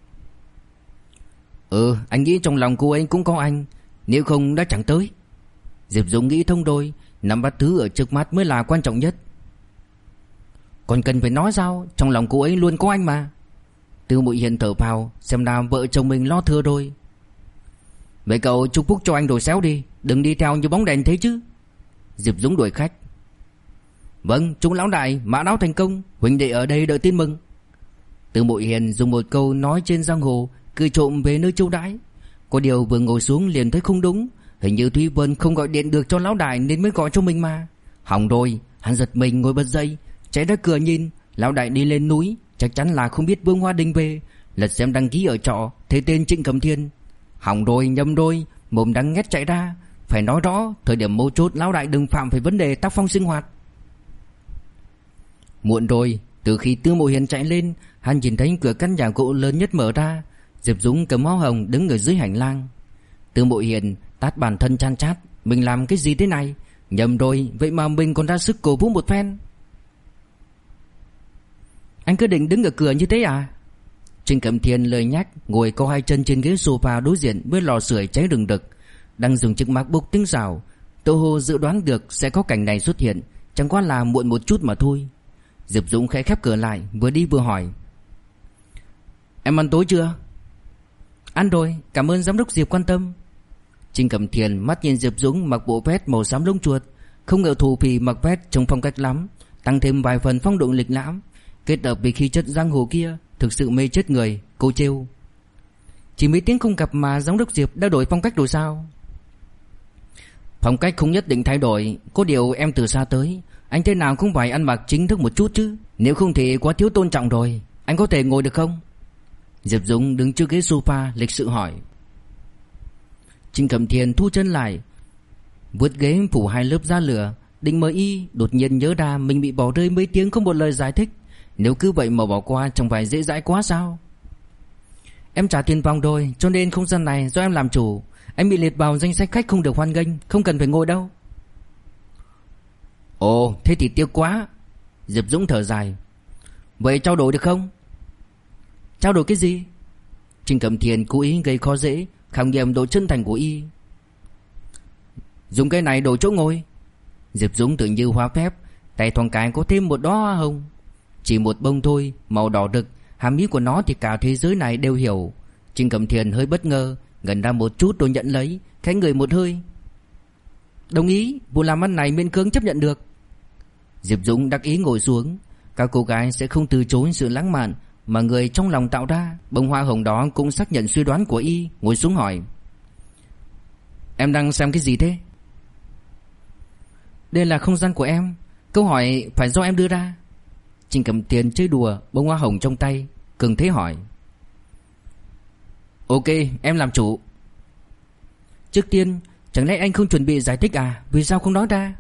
Anh nghĩ trong lòng cô ấy cũng có anh, nếu không đã chẳng tới. Diệp Dũng nghĩ thông rồi, nắm bắt thứ ở trước mắt mới là quan trọng nhất. Còn cần phải nói sao, trong lòng cô ấy luôn có anh mà. Tư Mộ Hiền thở phào, xem ra vợ chồng mình lo thừa rồi. Vậy cậu chúc phúc cho anh rồi xéo đi, đừng đi theo như bóng đèn thế chứ. Diệp Dũng đuổi khách. Vâng, chúc lão đại mã đáo thành công, huynh đệ ở đây đợi tin mừng. Tư Mộ Hiền dùng một câu nói trên giang hồ, cười trộm về nơi châu đãi. Có điều vừa ngồi xuống liền thấy không đúng, hình như Thúy Vân không gọi điện được cho lão đại nên mới gọi cho mình mà. Hỏng rồi, hắn giật mình ngồi bật dậy, chạy ra cửa nhìn, lão đại đi lên núi, chắc chắn là không biết Vương Hoa Đình về. Lật xem đăng ký ở trọ, thấy tên Trịnh Cẩm Thiên. Hỏng rồi, nhầm rồi, mồm đắng nghét chạy ra. Phải nói rõ, thời điểm mấu chốt lão đại đừng phạm phải vấn đề tác phong sinh hoạt. Muộn rồi, từ khi Tư Mộ Hiền chạy lên, hắn nhìn thấy cửa căn nhà gỗ lớn nhất mở ra. Diệp Dũng cầm áo hồng đứng ở dưới hành lang. Tư Mộ Hiền tát bản thân chan chát, mình làm cái gì thế này? Nhầm rồi, vậy mà mình còn ra sức cổ vũ một phen. Anh cứ định đứng ở cửa như thế à? Trịnh Cẩm Thiên lời nhắc, ngồi co hai chân trên ghế sofa đối diện với lò sưởi cháy rừng rực, đang dùng chiếc MacBook tinh xảo. Tô Hồ dự đoán được sẽ có cảnh này xuất hiện, chẳng qua là muộn một chút mà thôi. Diệp Dũng khẽ khép cửa lại, vừa đi vừa hỏi. Em ăn tối chưa? Ăn rồi, cảm ơn giám đốc Diệp quan tâm. Trịnh Cẩm Thiên mắt nhìn Diệp Dũng mặc bộ vest màu xám lông chuột, không ngờ thù phì mặc vest trông phong cách lắm, tăng thêm vài phần phong độ lịch lãm, kết hợp với khí chất giang hồ kia, thực sự mê chết người. Cô trêu. Chỉ mấy tiếng không gặp mà giám đốc Diệp đã đổi phong cách rồi sao? Phong cách không nhất định thay đổi, có điều em từ xa tới, anh thế nào cũng phải ăn mặc chính thức một chút chứ, nếu không thì quá thiếu tôn trọng rồi. Anh có thể ngồi được không? Diệp Dũng đứng trước ghế sofa lịch sự hỏi. Trịnh Cẩm Thiên thu chân lại, vượt ghế phủ hai lớp da lửa, định mời y, đột nhiên nhớ ra mình bị bỏ rơi mấy tiếng không một lời giải thích. Nếu cứ vậy mà bỏ qua chẳng phải dễ dãi quá sao? Em trả tiền phòng rồi, cho nên không gian này do em làm chủ. Anh bị liệt vào danh sách khách không được hoan nghênh, không cần phải ngồi đâu. Ồ, thế thì tiếc quá. Diệp Dũng thở dài. Vậy trao đổi được không? Trao đổi cái gì? Trịnh Cẩm Thiên cố ý gây khó dễ, khảo nghiệm độ chân thành của y. Dùng cái này đổi chỗ ngồi. Diệp Dũng tự như hóa phép, tay thoáng cái có thêm một đóa hoa hồng. Chỉ một bông thôi, màu đỏ rực, hàm ý của nó thì cả thế giới này đều hiểu. Trịnh Cẩm Thiên hơi bất ngờ, gần ra một chút rồi nhận lấy, khẽ ngửi một hơi. Đồng ý, vụ làm ăn này miễn cưỡng chấp nhận được. Diệp Dũng đắc ý ngồi xuống. Các cô gái sẽ không từ chối sự lãng mạn mà người trong lòng tạo ra. Bông hoa hồng đó cũng xác nhận suy đoán của y, ngồi xuống hỏi. Em đang xem cái gì thế? Đây là không gian của em, câu hỏi phải do em đưa ra. Trịnh Cẩm Thiên chơi đùa bông hoa hồng trong tay, cường thế hỏi. Ok, em làm chủ. Trước tiên, chẳng lẽ anh không chuẩn bị giải thích à? Vì sao không nói ra?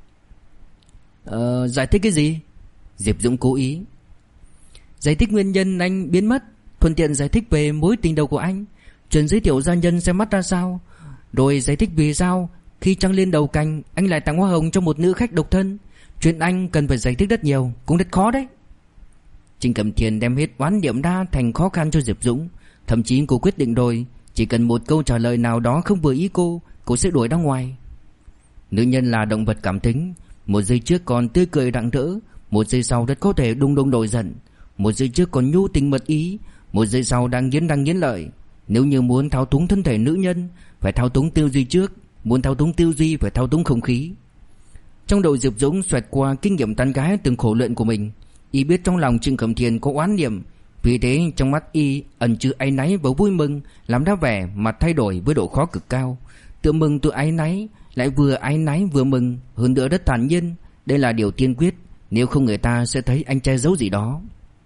Giải thích cái gì? Diệp Dũng cố ý. Giải thích nguyên nhân anh biến mất, thuận tiện giải thích về mối tình đầu của anh, chuyện giới thiệu gia nhân xem mắt ra sao, rồi giải thích vì sao khi trăng lên đầu cành anh lại tặng hoa hồng cho một nữ khách độc thân. Chuyện anh cần phải giải thích rất nhiều, cũng rất khó đấy. Trình Cẩm Thiền đem hết oán niệm ra thành khó khăn cho Diệp Dũng. Thậm chí cô quyết định rồi, chỉ cần một câu trả lời nào đó không vừa ý cô sẽ đuổi ra ngoài. Nữ nhân là động vật cảm tính, một giây trước còn tươi cười rạng rỡ, một giây sau rất có thể đung đung nổi giận. Một giây trước còn nhu tình mật ý, một giây sau đang nghiến lợi. Nếu như muốn thao túng thân thể nữ nhân, phải thao túng tư duy trước. Muốn thao túng tư duy phải thao túng không khí. Trong đầu Diệp Dũng xoẹt qua kinh nghiệm tán gái từng khổ luyện của mình. Y biết trong lòng Trịnh Cẩm Thiền có oán niệm, vì thế trong mắt Y ẩn chứa áy náy và vui mừng, làm ra vẻ mặt thay đổi với độ khó cực cao. Tự mừng tự áy náy, lại vừa áy náy vừa mừng, hơn nữa rất thản nhiên. Đây là điều tiên quyết, nếu không người ta sẽ thấy anh che giấu gì đó.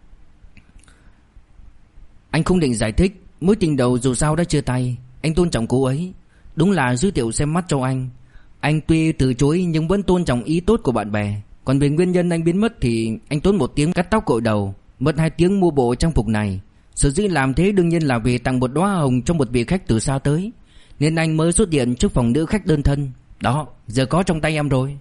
Anh không định giải thích, mối tình đầu dù sao đã chia tay, anh tôn trọng cô ấy. Đúng là giới thiệu xem mắt cho anh. Anh tuy từ chối nhưng vẫn tôn trọng ý tốt của bạn bè. Còn về nguyên nhân anh biến mất thì anh tốn 1 tiếng cắt tóc cội đầu, mất 2 tiếng mua bộ trang phục này. Sở dĩ làm thế đương nhiên là vì tặng một đóa hồng cho một vị khách từ xa tới, nên anh mới xuất hiện trước phòng nữ khách đơn thân. Đó, giờ có trong tay em rồi.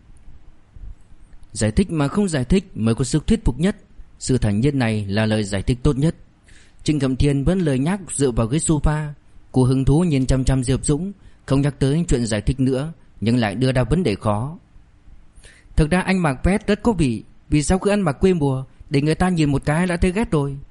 Giải thích mà không giải thích mới có sức thuyết phục nhất. Sự thản nhiên này là lời giải thích tốt nhất. Trịnh Cẩm Thiền vẫn lời nhắc dựa vào ghế sofa. Cô hứng thú nhìn chăm chăm Diệp Dũng, không nhắc tới chuyện giải thích nữa, nhưng lại đưa ra vấn đề khó. Thực ra anh mặc vest rất có vị, vì sao cứ ăn mặc quê mùa, để người ta nhìn một cái đã thấy ghét rồi.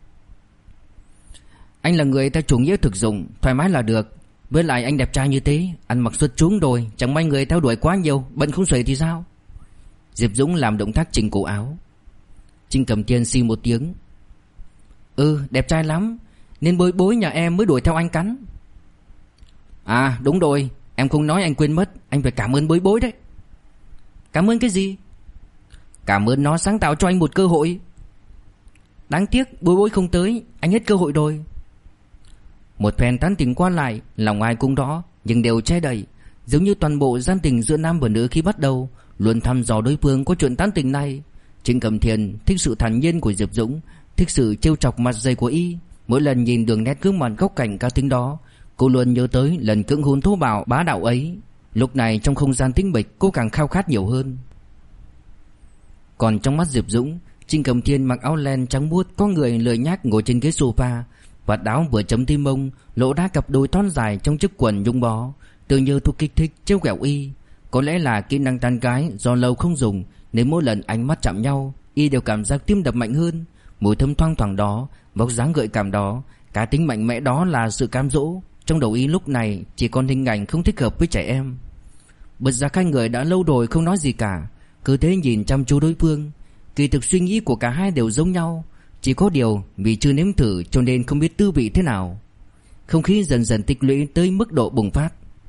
Anh là người theo chủ nghĩa thực dụng, thoải mái là được. Với lại anh đẹp trai như thế, ăn mặc xuất chúng rồi, chẳng may người theo đuổi quá nhiều, bận không xuể thì sao? Diệp Dũng làm động tác chỉnh cổ áo. Trịnh Cẩm Thiền xì một tiếng. Đẹp trai lắm, nên bối bối nhà em mới đuổi theo anh cắn. À đúng rồi, em không nói anh quên mất, anh phải cảm ơn bối bối đấy. Cảm ơn cái gì? Cảm ơn nó sáng tạo cho anh một cơ hội. Đáng tiếc bối bối không tới, anh hết cơ hội rồi. Một phen tán tỉnh qua lại, lòng ai cũng rõ, nhưng đều che đậy. Giống như toàn bộ gian tình giữa nam và nữ khi bắt đầu, luôn thăm dò đối phương có chuyện tán tỉnh này. Trịnh Cẩm Thiền thích sự thản nhiên của Diệp Dũng, thích sự trêu chọc mặt dày của Y. Mỗi lần nhìn đường nét gương mặt góc cạnh cá tính đó, cô luôn nhớ tới lần cưỡng hôn thô bạo bá đạo ấy. Lúc này trong không gian tĩnh mịch, cô càng khao khát nhiều hơn. Còn trong mắt Diệp Dũng, Trịnh Cẩm Thiền mặc áo len trắng muốt, có người lười nhác ngồi trên ghế sofa, vạt áo vừa chấm tim mông, lộ ra cặp đùi thon dài trong chiếc quần nhung bó, tự như thu kích thích trêu ghẹo Y. Có lẽ là kỹ năng tán gái do lâu không dùng, nên mỗi lần ánh mắt chạm nhau, Y đều cảm giác tim đập mạnh hơn. Mùi thơm thoang thoảng đó, vóc dáng gợi cảm đó, cá tính mạnh mẽ đó là sự cám dỗ. Trong đầu Y lúc này chỉ còn hình ảnh không thích hợp với trẻ em. Bật ra hai người đã lâu rồi không nói gì cả, cứ thế nhìn chăm chú đối phương. Kỳ thực suy nghĩ của cả hai đều giống nhau, chỉ có điều vì chưa nếm thử cho nên không biết tư vị thế nào. Không khí dần dần tích lũy tới mức độ bùng phát.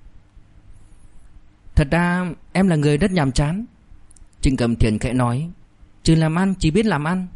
Thật ra em là người rất nhàm chán, Trịnh Cẩm Thiền khẽ nói. Trừ làm ăn chỉ biết làm ăn.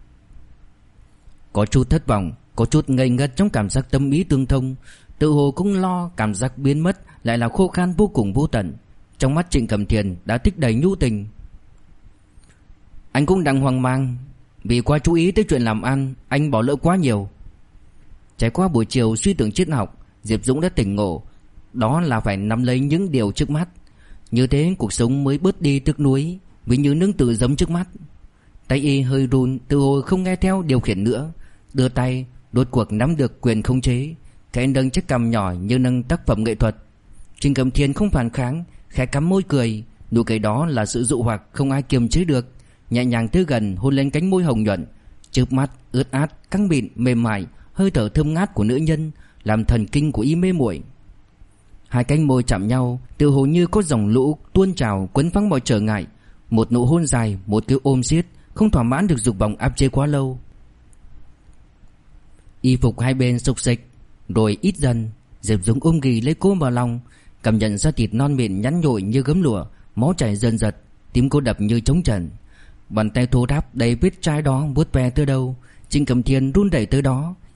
Có chút thất vọng, có chút ngây ngất trong cảm giác tâm ý tương thông. Tự hồ cũng lo cảm giác biến mất lại là khô khan vô cùng vô tận. Trong mắt Trịnh Cẩm Thiền đã tích đầy nhu tình. Anh cũng đang hoang mang, vì quá chú ý tới chuyện làm ăn, anh bỏ lỡ quá nhiều. Trải qua buổi chiều suy tưởng triết học, Diệp Dũng đã tỉnh ngộ, đó là phải nắm lấy những điều trước mắt. Như thế cuộc sống mới bớt đi tiếc nuối, vì như nương tử giấm trước mắt. Tay Y hơi run, tự hồ không nghe theo điều khiển nữa, đưa tay đột cuộc nắm được quyền khống chế, khẽ nâng chiếc cằm nhỏ như nâng tác phẩm nghệ thuật. Trịnh Cẩm Thiền không phản kháng, khẽ cắm môi cười, nụ cười đó là sự dụ hoặc không ai kiềm chế được. Nhẹ nhàng tới gần hôn lên cánh môi hồng nhuận, chớp mắt ướt át, căng mịn, mềm mại, hơi thở thơm ngát của nữ nhân làm thần kinh của Y mê muội. Hai cánh môi chạm nhau, tựa hồ như có dòng lũ tuôn trào quấn phăng mọi trở ngại. Một nụ hôn dài, một cái ôm siết, không thỏa mãn được dục vọng áp chế quá lâu. Y phục hai bên xộc xệch, rồi ít dần. Diệp Dũng ôm ghì lấy cô vào lòng, cảm nhận da thịt non mịn nhắn nhội như gấm lụa, máu chảy dần dật, tim cô đập như trống trần. Bàn tay thô ráp đầy vết chai đó vuốt ve tới đâu, Trịnh Cẩm Thiền run rẩy tới đó.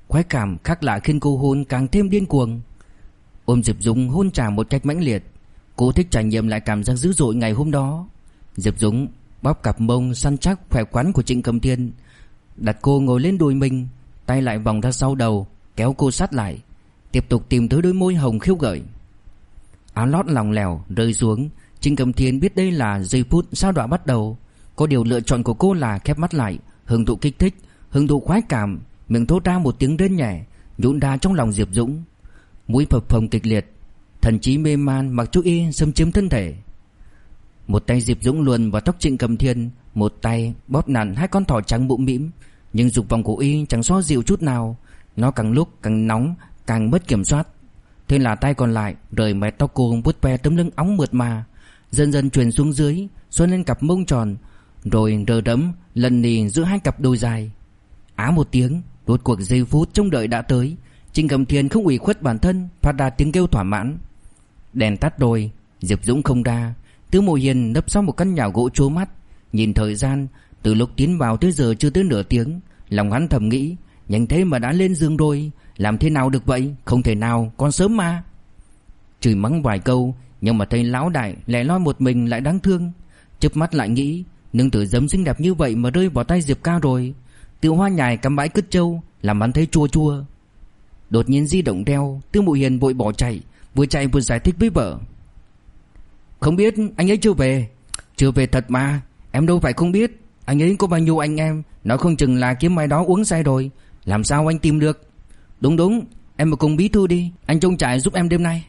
Khoái cảm khác lạ khiến cô hôn càng thêm điên cuồng. Ôm Diệp Dũng hôn chàng một cách mãnh liệt. Cô thích trải nghiệm lại cảm giác dữ dội ngày hôm đó. Diệp Dũng bóp cặp mông săn chắc khỏe khoắn của Trịnh Cầm Thiên, đặt cô ngồi lên đùi mình, tay lại vòng ra sau đầu, kéo cô sát lại, tiếp tục tìm tới đôi môi hồng khiêu gợi. Áo lót lỏng lẻo rơi xuống. Trịnh Cầm Thiên biết đây là giây phút sao đọa bắt đầu. Có điều lựa chọn của cô là khép mắt lại, hưởng thụ kích thích, hưởng thụ khoái cảm, miệng thốt ra một tiếng rên nhẹ, nhũn ra trong lòng Diệp Dũng. Mũi phập phồng kịch liệt, thần trí mê man mặc chú y xâm chiếm thân thể. Một tay Diệp Dũng luồn vào tóc Trịnh Cầm Thiên, một tay bóp nặn hai con thỏ trắng mũm mĩm, nhưng dục vọng của y chẳng xoa dịu chút nào. Nó càng lúc càng nóng, càng mất kiểm soát. Thế là tay còn lại rời mái tóc cô, vuốt ve tấm lưng óng mượt mà, dần dần truyền xuống dưới, xoắn lên cặp mông tròn, rồi rờ đẫm lần nì giữa hai cặp đôi dài. Á một tiếng, rốt cuộc giây phút trông đợi đã tới. Trịnh Cầm Thiên không ủy khuất bản thân, phát ra tiếng kêu thỏa mãn. Đèn tắt rồi, Diệp Dũng không ra. Tứ Mộ Hiền nấp sau một căn nhà gỗ trố mắt, nhìn thời gian, từ lúc tiến vào tới giờ chưa tới nửa tiếng. Lòng hắn thầm nghĩ, nhanh thế mà đã lên giường rồi, làm thế nào được vậy, không thể nào, còn sớm mà. Chửi mắng vài câu, nhưng mà thấy lão đại lẻ loi một mình lại đáng thương. Chớp mắt lại nghĩ, nương tử giấm xinh đẹp như vậy mà rơi vào tay Diệp ca rồi. Tiểu Hoa nhài cắm bãi cứt trâu, làm hắn thấy chua chua. Đột nhiên di động reo, Tư Mộ Hiền vội bỏ chạy, vừa chạy vừa giải thích với vợ. Không biết anh ấy chưa về. Chưa về thật mà, em đâu phải không biết. Anh ấy có bao nhiêu anh em, nói không chừng là kiếm mai đó uống say rồi. Làm sao anh tìm được? Đúng, em mà cùng bí thư đi, anh trông trại giúp em đêm nay.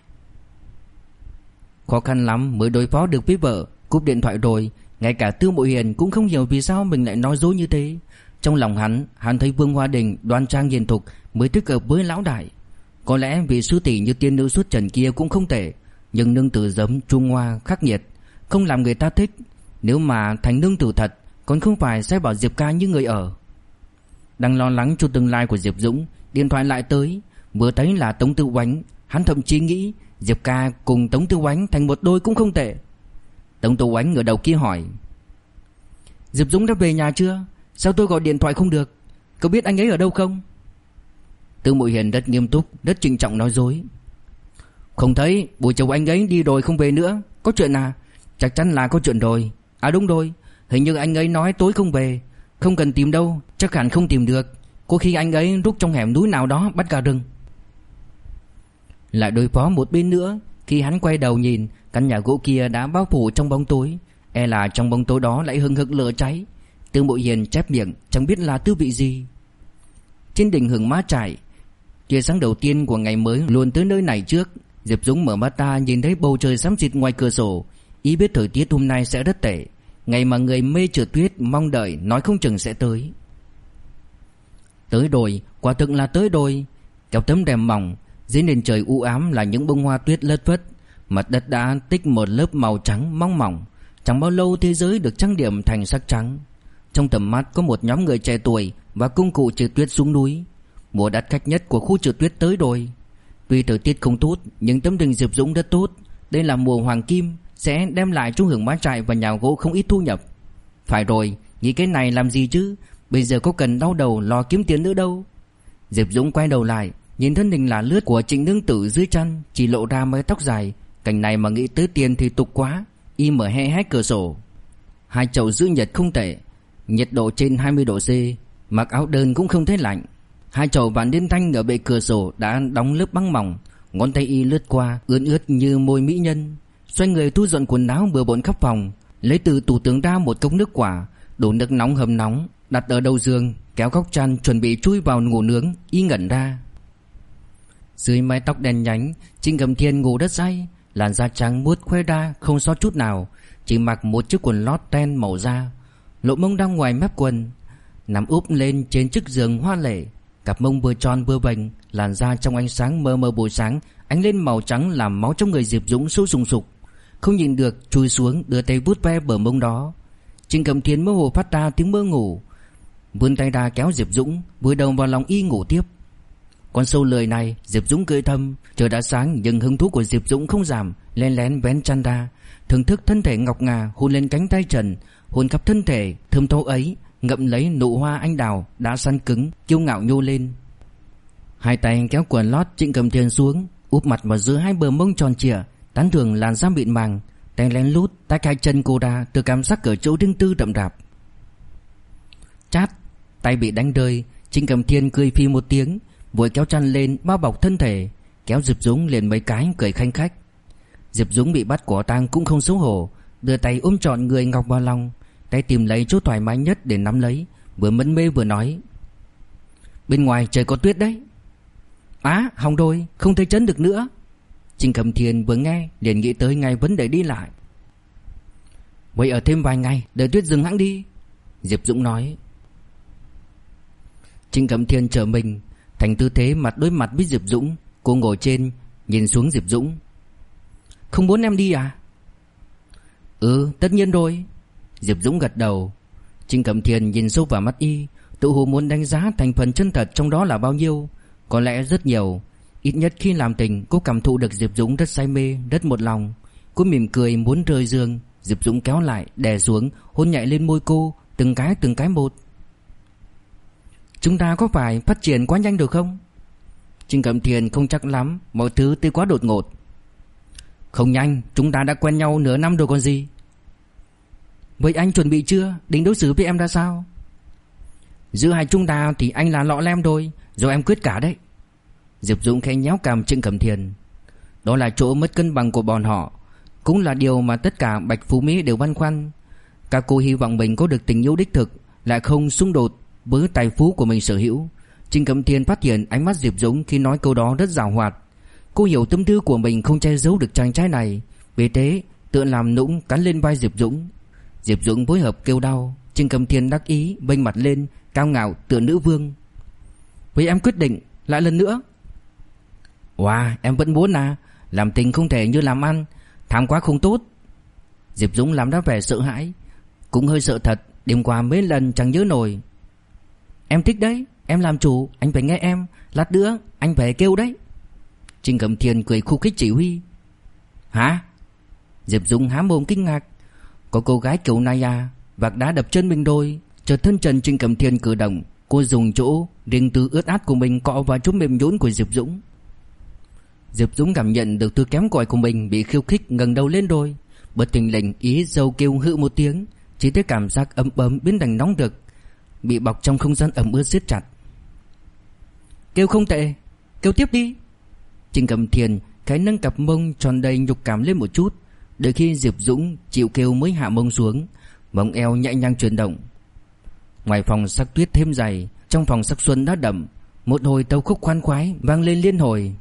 Khó khăn lắm mới đối phó được với vợ. Cúp điện thoại rồi, ngay cả Tư Mộ Hiền cũng không hiểu vì sao mình lại nói dối như thế. Trong lòng hắn thấy Vương Hoa Đình đoan trang hiền thục mới thích hợp với lão đại. Có lẽ vì sư tỷ như tiên nữ xuất trần kia cũng không tệ, nhưng nương tử giấm trung hoa khắc nghiệt, không làm người ta thích. Nếu mà thành nương tử thật, còn không phải sẽ bảo Diệp ca như người ở. Đang lo lắng cho tương lai của Diệp Dũng, điện thoại lại tới, vừa thấy là Tống Tư Oánh. Hắn thậm chí nghĩ Diệp ca cùng Tống Tư Oánh thành một đôi cũng không tệ. Tống Tư Oánh ở đầu kia hỏi, Diệp Dũng đã về nhà chưa? Sao tôi gọi điện thoại không được? Có biết anh ấy ở đâu không? Tư Mộ Hiền rất nghiêm túc, rất trịnh trọng nói dối. Không thấy, buổi chiều anh ấy đi rồi không về nữa. Có chuyện à? Chắc chắn là có chuyện rồi. À đúng rồi, hình như anh ấy nói tối không về. Không cần tìm đâu, chắc hẳn không tìm được. Có khi anh ấy rút trong hẻm núi nào đó bắt gà rừng. Lại đối phó một bên nữa. Khi hắn quay đầu nhìn, căn nhà gỗ kia đã bao phủ trong bóng tối. E là trong bóng tối đó lại hừng hực lửa cháy. Tư Mộ Hiền chép miệng, chẳng biết là tư vị gì. Trên đỉnh Hừng Mã Trại, tia sáng đầu tiên của ngày mới luôn tới nơi này trước. Diệp Dũng mở mắt ra nhìn thấy bầu trời xám xịt ngoài cửa sổ, ý biết thời tiết hôm nay sẽ rất tệ, ngày mà người mê trượt tuyết mong đợi nói không chừng sẽ tới. Tới rồi, quả thực là tới rồi. Kéo tấm rèm mỏng, dưới nền trời u ám là những bông hoa tuyết lất phất. Mặt đất đã tích một lớp màu trắng mong mỏng. Chẳng bao lâu thế giới được trang điểm thành sắc trắng. Trong tầm mắt có một nhóm người trẻ tuổi và công cụ trượt tuyết xuống núi. Mùa đắt khách nhất của khu trượt tuyết tới rồi. Tuy thời tiết không tốt, nhưng tấm đình Diệp Dũng rất tốt. Đây là mùa hoàng kim, sẽ đem lại cho Hưởng Mã Trại và nhà gỗ không ít thu nhập. Phải rồi, nghĩ cái này làm gì chứ? Bây giờ có cần đau đầu lo kiếm tiền nữa đâu. Diệp Dũng quay đầu lại, nhìn thân hình lả lướt của Trịnh nương tử dưới chăn, chỉ lộ ra mái tóc dài. Cảnh này mà nghĩ tới tiền thì tục quá. Y mở hé cửa sổ. Hai chậu giữ nhiệt không tệ, nhiệt độ trên 20 độ C, mặc áo đơn cũng không thấy lạnh. Hai chậu vạn niên thanh ở bệ cửa sổ đã đóng lớp băng mỏng, ngón tay y lướt qua ướt ướt như môi mỹ nhân. Xoay người thu dọn quần áo bừa bộn khắp phòng, lấy từ tủ tướng ra một cốc nước quả, đổ nước nóng hầm nóng, đặt ở đầu giường, kéo góc chăn chuẩn bị chui vào ngủ nướng. Y ngẩn ra. Dưới mái tóc đen nhánh, Trịnh Cầm Thiên ngủ rất say, làn da trắng muốt khoe ra không sót chút nào, chỉ mặc một chiếc quần lót đen màu da, lộ mông đang ngoài mép quần, nằm úp lên trên chiếc giường hoa lệ. Cặp mông vừa tròn vừa vành, làn da trong ánh sáng mờ mờ buổi sáng ánh lên màu trắng làm máu trong người Diệp Dũng sôi sùng sục. Không nhìn được, chui xuống đưa tay vuốt ve bờ mông đó. Trịnh Cầm Thiên mơ hồ phát ra tiếng mơ ngủ, vươn tay ra kéo Diệp Dũng vùi đầu vào lòng y ngủ tiếp. Con sâu lười này, Diệp Dũng cười thầm. Trời đã sáng nhưng hứng thú của Diệp Dũng không giảm, lén lén vén chăn ra, thưởng thức thân thể ngọc ngà hôn lên cánh tay trần, hôn khắp thân thể thơm tho ấy, ngậm lấy nụ hoa anh đào đã săn cứng, kiêu ngạo nhô lên. Hai tay kéo quần lót Trịnh Cầm Thiên xuống, úp mặt vào giữa hai bờ mông tròn trịa, tán thường làn da mịn màng, tay lén lút tách hai chân cô ra từ cảm giác ở chỗ riêng tư đậm đạp. Chát, tay bị đánh rơi, Trịnh Cầm Thiên cười phi một tiếng, vội kéo chăn lên bao bọc thân thể, kéo Diệp Dũng liền mấy cái cười khanh khách. Diệp Dũng bị bắt quả tang cũng không xấu hổ, đưa tay ôm trọn người Ngọc vào lòng, tay tìm lấy chỗ thoải mái nhất để nắm lấy, vừa mân mê vừa nói: "Bên ngoài trời có tuyết đấy." "Á, hỏng rồi, không thể chấn được nữa." Trịnh Cầm Thiên vừa nghe liền nghĩ tới ngay vấn đề đi lại. "Vậy ở thêm vài ngày, đợi tuyết dừng hãng đi," Diệp Dũng nói. Trịnh Cầm Thiên trở mình thành tư thế mặt đối mặt với Diệp Dũng, cô ngồi trên nhìn xuống Diệp Dũng. "Không muốn em đi à?" "Ừ, tất nhiên rồi." Diệp Dũng gật đầu. Trịnh Cầm Thiên nhìn sâu vào mắt y, tự hồ muốn đánh giá thành phần chân thật trong đó là bao nhiêu. Có lẽ rất nhiều. Ít nhất khi làm tình, cô cảm thụ được Diệp Dũng rất say mê, rất một lòng. Cô mỉm cười muốn rời giường, Diệp Dũng kéo lại, đè xuống, hôn nhẹ lên môi cô, từng cái một. "Chúng ta có phải phát triển quá nhanh được không?" Trịnh Cầm Thiên không chắc lắm, mọi thứ tới quá đột ngột. "Không nhanh, chúng ta đã quen nhau nửa năm rồi còn gì." "Vậy anh chuẩn bị chưa? Định đối xử với em ra sao?" "Giữa hai chúng ta thì anh là lọ lem rồi, rồi em quyết cả đấy." Diệp Dũng khẽ nhéo cằm Trịnh Cầm Thiên. Đó là chỗ mất cân bằng của bọn họ, cũng là điều mà tất cả Bạch Phú Mỹ đều băn khoăn. Các cô hy vọng mình có được tình yêu đích thực, lại không xung đột với tài phú của mình sở hữu. Trịnh Cầm Thiên phát hiện ánh mắt Diệp Dũng khi nói câu đó rất giàu hoạt. Cô hiểu tâm tư của mình không che giấu được chàng trai này, vì thế tự làm nũng cắn lên vai Diệp Dũng. Diệp Dũng phối hợp kêu đau. Trịnh Cầm Thiên đắc ý vênh mặt lên, cao ngạo tựa nữ vương. "Vậy em quyết định lại lần nữa?" "Wow, em vẫn muốn à? Làm tình không thể như làm ăn, tham quá không tốt." Diệp Dũng làm ra vẻ sợ hãi, cũng hơi sợ thật, đêm qua mấy lần chẳng nhớ nổi. "Em thích đấy, em làm chủ, anh phải nghe em, lát nữa anh phải kêu đấy." Trịnh Cầm Thiên cười khúc khích chỉ huy. "Hả?" Diệp Dũng há mồm kinh ngạc. Có cô gái kiểu này à? Vạc đá đập chân mình rồi. Chợt thân chân Trịnh Cầm Thiên cử động, cô dùng chỗ riêng tư ướt át của mình cọ vào chỗ mềm nhũn của Diệp Dũng. Diệp Dũng cảm nhận được thứ kém cỏi của mình bị khiêu khích, ngẩng đầu lên đôi. Bất thình lình ý dâu kêu hự một tiếng, chỉ thấy cảm giác ấm ấm biến thành nóng rực, bị bọc trong không gian ẩm ướt siết chặt. "Kêu không tệ, kêu tiếp đi." Trịnh Cầm Thiên cái nâng cặp mông tròn đầy nhục cảm lên một chút, đợi khi Diệp Dũng chịu kêu mới hạ mông xuống, mông eo nhẹ nhàng chuyển động. Ngoài phòng sắc tuyết thêm dày, trong phòng sắc xuân đã đậm, một hồi tấu khúc khoan khoái vang lên liên hồi.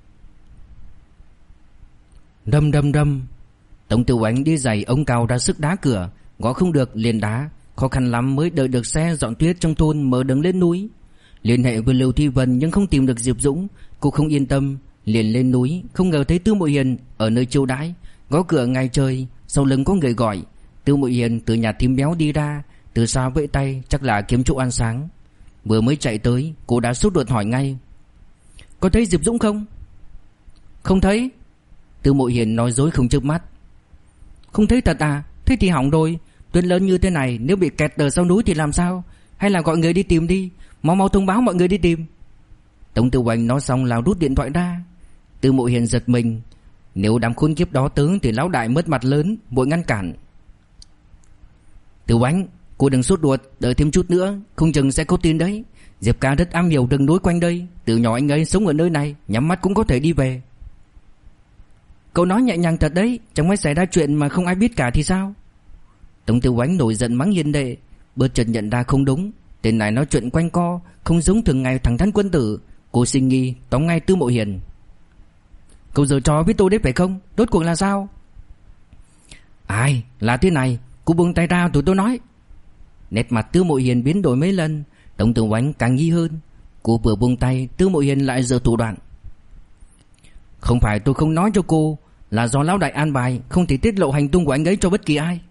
Rầm rầm rầm. Tống Tiểu Ánh đi giày ống cao ra sức đá cửa, gõ không được liền đá, khó khăn lắm mới đợi được xe dọn tuyết trong thôn mở đường lên núi. Liên hệ với Lưu Thi Vân nhưng không tìm được Diệp Dũng, cô không yên tâm, liền lên núi, không ngờ thấy Tư Mộ Hiền ở nơi chiêu đãi, gõ cửa ngay trời, sau lưng có người gọi. Tư Mộ Hiền từ nhà thím béo đi ra, từ xa vẫy tay, chắc là kiếm chỗ ăn sáng. Vừa mới chạy tới, cô đã sốt ruột hỏi ngay: "Có thấy Diệp Dũng không?" "Không thấy." Tư Mộ Hiền nói dối không chớp mắt. "Không thấy thật à? Thế thì hỏng rồi. Tuyết lớn như thế này, nếu bị kẹt ở sau núi thì làm sao? Hay là gọi người đi tìm đi, mau mau thông báo mọi người đi tìm." Tống Tiểu Ánh nói xong là rút điện thoại ra. Tư Mộ Hiền giật mình, nếu đám khốn kiếp đó tới thì lão đại mất mặt lớn, vội ngăn cản. "Tiểu Ánh, cô đừng sốt ruột, đợi thêm chút nữa, không chừng sẽ có tin đấy. Diệp ca rất am hiểu rừng núi quanh đây, từ nhỏ anh ấy sống ở nơi này, nhắm mắt cũng có thể đi về." "Cậu nói nhẹ nhàng thật đấy, chẳng may xảy ra chuyện mà không ai biết cả thì sao?" Tống Tiểu Ánh nổi giận mắng Hiền đệ, bớt chợt nhận ra không đúng, tên này nói chuyện quanh co, không giống thường ngày thẳng thắn quân tử. Cô sinh nghi tóm ngay Tư Mộ Hiền. "Cậu giở trò với tôi đấy phải không? Rốt cuộc là sao?" "Ai, là thế này, cô buông tay ra tụi tôi nói." Nét mặt Tư Mộ Hiền biến đổi mấy lần, Tống Tiểu Ánh càng nghi hơn. Cô vừa buông tay, Tư Mộ Hiền lại giở thủ đoạn. "Không phải tôi không nói cho cô, là do lão đại an bài, không thể tiết lộ hành tung của anh ấy cho bất kỳ ai."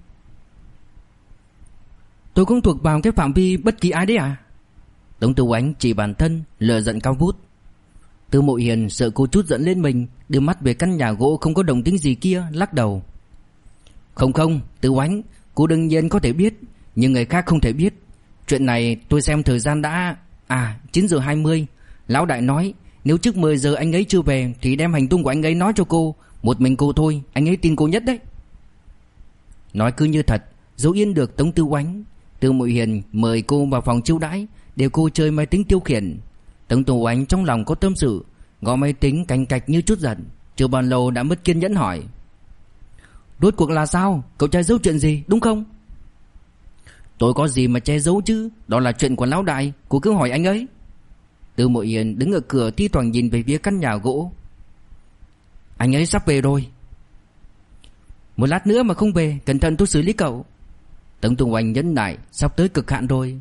"Tôi cũng thuộc vào cái phạm vi bất kỳ ai đấy à?" Tống Tiểu Ánh chỉ bản thân, lửa giận cao vút. Tư Mộ Hiền sợ cô chút giận lên mình, đưa mắt về căn nhà gỗ không có đồng tính gì kia, lắc đầu. Không, Tư Ánh, cô đương nhiên có thể biết, nhưng người khác không thể biết. Chuyện này tôi xem thời gian đã 9 giờ 20. Lão đại nói Nếu trước 10 giờ anh ấy chưa về thì đem hành tung của anh ấy nói cho cô. Một mình cô thôi, anh ấy tin cô nhất đấy. Nói cứ như thật, giấu yên được Tống Tư Oánh. Tư Mội Hiền mời cô vào phòng chiêu đãi để cô chơi máy tính tiêu khiển. Tống Tư Oánh trong lòng có tâm sự, gõ máy tính cành cạch như chút giận. Chưa bao lâu đã mất kiên nhẫn hỏi: rốt cuộc là sao? Cậu che giấu chuyện gì đúng không? Tôi có gì mà che giấu chứ, đó là chuyện của lão đại, cô cứ hỏi anh ấy. Tư Mội Hiền đứng ở cửa thi thoảng nhìn về phía căn nhà gỗ. Anh ấy sắp về rồi. Một lát nữa mà không về, cẩn thận tôi xử lý cậu. Tống Tư Oánh nhấn lại, sắp tới cực hạn rồi.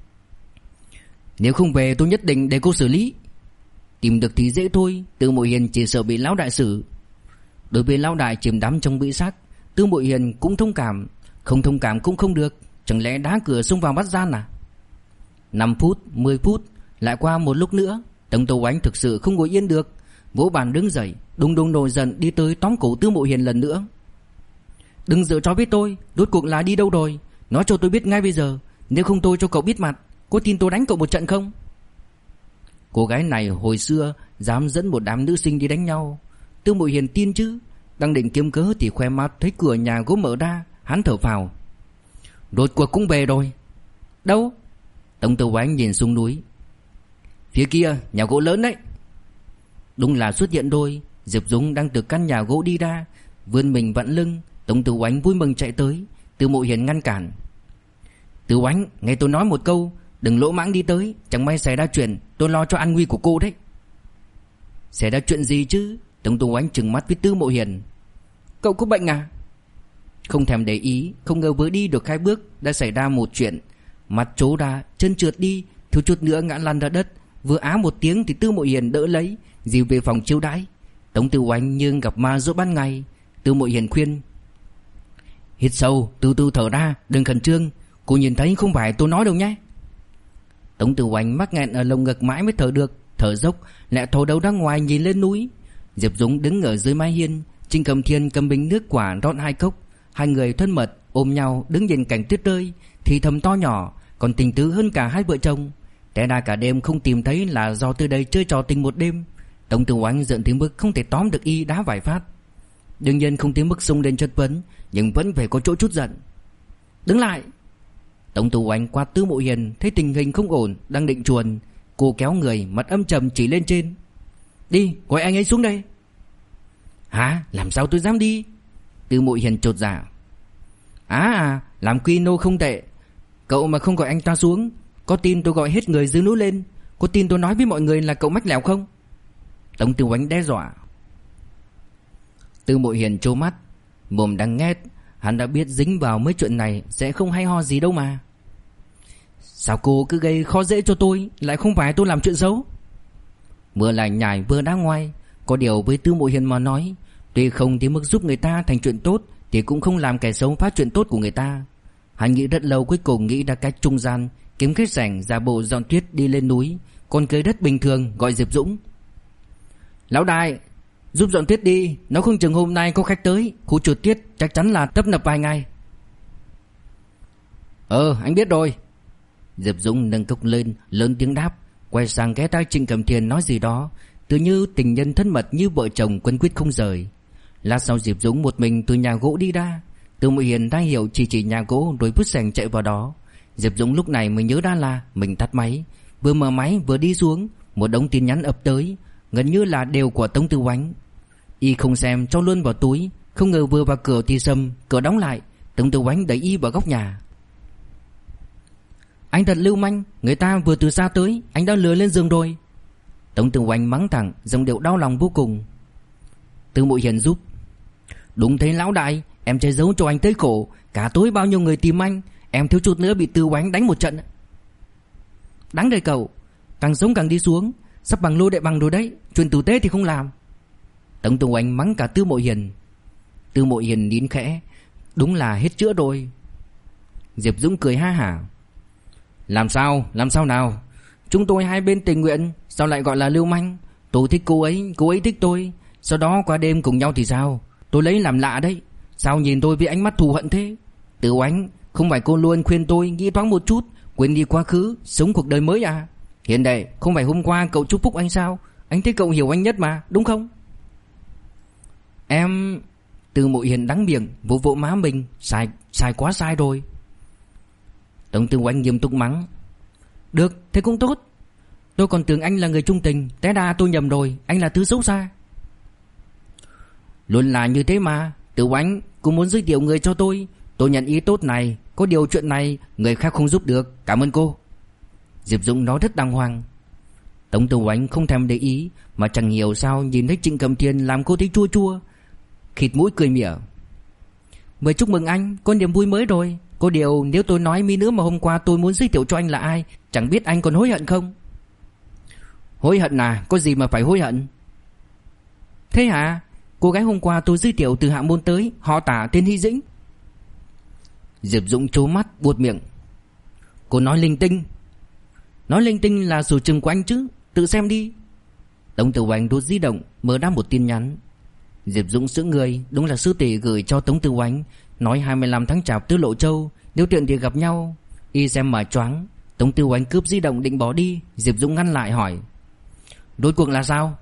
Nếu không về tôi nhất định để cô xử lý. Tìm được thì dễ thôi, Tư Mội Hiền chỉ sợ bị lão đại xử. Đối với lão đại chìm đắm trong bĩ sắc, Tư Mội Hiền cũng thông cảm. Không thông cảm cũng không được, chẳng lẽ đá cửa xông vào bắt gian à? 5 phút, 10 phút, lại qua một lúc nữa. Tống Tư Oánh thực sự không ngồi yên được, vỗ bàn đứng dậy, đùng đùng nổi giận đi tới tóm cổ Tư Mội Hiền lần nữa. Đừng dự cho biết tôi, rốt cuộc là đi đâu rồi, nói cho tôi biết ngay bây giờ, nếu không tôi cho cậu biết mặt. Có tin tôi đánh cậu một trận không? Cô gái này hồi xưa dám dẫn một đám nữ sinh đi đánh nhau, Tư Mội Hiền tin chứ. Đang định kiếm cớ thì khoe mắt thấy cửa nhà gỗ mở ra, hắn thở phào. Rốt cuộc cũng về rồi. Đâu? Tống Tư Oánh nhìn xuống núi. Phía kia, nhà gỗ lớn đấy. Đúng là xuất hiện rồi. Diệp Dũng đang từ căn nhà gỗ đi ra, vươn mình vặn lưng. Tống Tư Oánh vui mừng chạy tới. Tư Mội Hiền ngăn cản. Tư Oánh, nghe tôi nói một câu, đừng lỗ mãng đi tới, chẳng may xảy ra chuyện, tôi lo cho an nguy của cô đấy. Xảy ra chuyện gì chứ? Tống Tư Oánh trừng mắt với Tư Mội Hiền. Cậu có bệnh à? Không thèm để ý, không ngờ vừa đi được 2 bước đã xảy ra một chuyện. Mặt trố ra, chân trượt đi, thiếu chút nữa ngã lăn ra đất. Vừa á một tiếng thì Tư Mội Hiền đỡ lấy, dìu về phòng chiêu đãi. Tống Tư Oánh như gặp ma giữa ban ngày. Tư Mội Hiền khuyên: hít sâu, từ từ thở ra, đừng khẩn trương. Cô nhìn thấy không phải tôi nói đâu nhé. Tống Tư Oánh mắc nghẹn ở lồng ngực mãi mới thở được, thở dốc lại thò đầu ra ngoài nhìn lên núi. Diệp Dũng đứng ở dưới mái hiên, Trình Cầm Thiên cầm bình nước quả rót 2 cốc. Hai người thân mật ôm nhau đứng nhìn cảnh tuyết rơi, thì thầm to nhỏ, còn tình tứ hơn cả hai vợ chồng. Té ra cả đêm không tìm thấy là do từ đây chơi trò tình một đêm. Tống Tư Oánh giận tới mức không thể tóm được y đá vài phát. Đương nhiên không tới mức xông lên chất vấn, nhưng vẫn phải có chỗ chút giận. Đứng lại! Tống Tư Oánh qua Tư Mội Hiền thấy tình hình không ổn, đang định chuồn. Cô kéo người, mặt âm trầm chỉ lên trên. Đi, gọi anh ấy xuống đây. Hả? Làm sao tôi dám đi? Tư Mội Hiền chột dạ. Làm quy nô không tệ. Cậu mà không gọi anh ta xuống, có tin tôi gọi hết người dưới núi lên? Có tin tôi nói với mọi người là cậu mách lẻo không? Tống Tư Oánh đe dọa. Tư Mội Hiền trố mắt, mồm đang nghét. Hắn đã biết dính vào mấy chuyện này sẽ không hay ho gì đâu mà. Sao cô cứ gây khó dễ cho tôi, lại không phải tôi làm chuyện xấu? Vừa lại nhảy vừa đá ngoai. Có điều với Tư Mội Hiền mà nói, tuy không tới mức giúp người ta thành chuyện tốt thì cũng không làm kẻ xấu phá chuyện tốt của người ta. Hắn nghĩ rất lâu, cuối cùng nghĩ ra cách trung gian, kiếm cái rảnh giả bộ dọn tuyết đi lên núi, còn cưới đất bình thường gọi Diệp Dũng. Lão đại, giúp dọn tuyết đi, nó không chừng hôm nay có khách tới, khu trượt tuyết chắc chắn là tấp nập vài ngày. Anh biết rồi. Diệp Dũng nâng cốc lên, lớn tiếng đáp, quay sang ghé tai Trịnh Cầm Thiên nói gì đó, tự như tình nhân thân mật như vợ chồng quấn quýt không rời. Lát sau Diệp Dũng một mình từ nhà gỗ đi ra. Tư Mội Hiền đã hiểu chỉ nhà gỗ rồi vứt sành chạy vào đó. Diệp Dũng lúc này mới nhớ ra là mình tắt máy. Vừa mở máy vừa đi xuống, một đống tin nhắn ập tới, gần như là đều của Tống Tư Oánh. Y không xem, cho luôn vào túi. Không ngờ vừa vào cửa thì sầm, cửa đóng lại. Tống Tư Oánh đẩy y vào góc nhà. Anh thật lưu manh, người ta vừa từ xa tới, anh đã lừa lên giường rồi. Tống Tư Oánh mắng thẳng, giọng điệu đau lòng vô cùng. Tư Mội Hiền giúp. Đúng thế lão đại, em che giấu cho anh tới khổ. Cả tối bao nhiêu người tìm anh, em thiếu chút nữa bị Tư Oánh đánh một trận. Đáng đời cậu, càng sống càng đi xuống, sắp bằng lô đệ bằng rồi đấy, chuyện tử tế thì không làm. Tống Tư Oánh mắng cả Tư Mội Hiền. Tư Mội Hiền nín khẽ, đúng là hết chữa rồi. Diệp Dũng cười ha hả. Làm sao nào? Chúng tôi hai bên tình nguyện, sao lại gọi là lưu manh? Tôi thích cô ấy thích tôi. Sau đó qua đêm cùng nhau thì sao? Tôi lấy làm lạ đấy. Sao nhìn tôi với ánh mắt thù hận thế? Tư Oánh, không phải cô luôn khuyên tôi nghĩ thoáng một chút, quên đi quá khứ, sống cuộc đời mới à? Hiền đệ, không phải hôm qua cậu chúc phúc anh sao? Anh thấy cậu hiểu anh nhất mà, đúng không? Em... Từ Mộ Hiền đắng miệng, vỗ vỗ má mình. Sai quá sai rồi. Tống Tư Oánh nghiêm túc mắng. Được, thế cũng tốt. Tôi còn tưởng anh là người trung tình, té ra tôi nhầm rồi, anh là thứ xấu xa. Luôn là như thế mà. Tư Oánh, cô muốn giới thiệu người cho tôi nhận ý tốt này. Có điều chuyện này người khác không giúp được. Cảm ơn cô. Diệp Dũng nói rất đàng hoàng. Tống Tư Oánh không thèm để ý, mà chẳng hiểu sao nhìn thấy Trịnh Cầm Thiên làm cô thấy chua chua, khịt mũi cười mỉa. Mời chúc mừng anh, có niềm vui mới rồi. Có điều nếu tôi nói mỹ nữ mà hôm qua tôi muốn giới thiệu cho anh là ai, chẳng biết anh còn hối hận không? Hối hận à? Có gì mà phải hối hận? Thế hả? Cô gái hôm qua tôi giới thiệu từ Hạ Môn tới, họ Tả, tên Hy Dĩnh. Diệp Dũng trố mắt buột miệng. Cô nói linh tinh. Nói linh tinh là sở trường của anh chứ, tự xem đi. Tống Tử Oánh đút di động mở ra một tin nhắn. Diệp Dũng sững người, đúng là sư tỷ gửi cho Tống Tử Oánh, nói 25 tháng Chạp tới Lộ Châu, nếu tiện thì gặp nhau. Y xem mà choáng. Tống Tử Oánh cướp di động định bỏ đi, Diệp Dũng ngăn lại hỏi. Rốt cuộc là sao?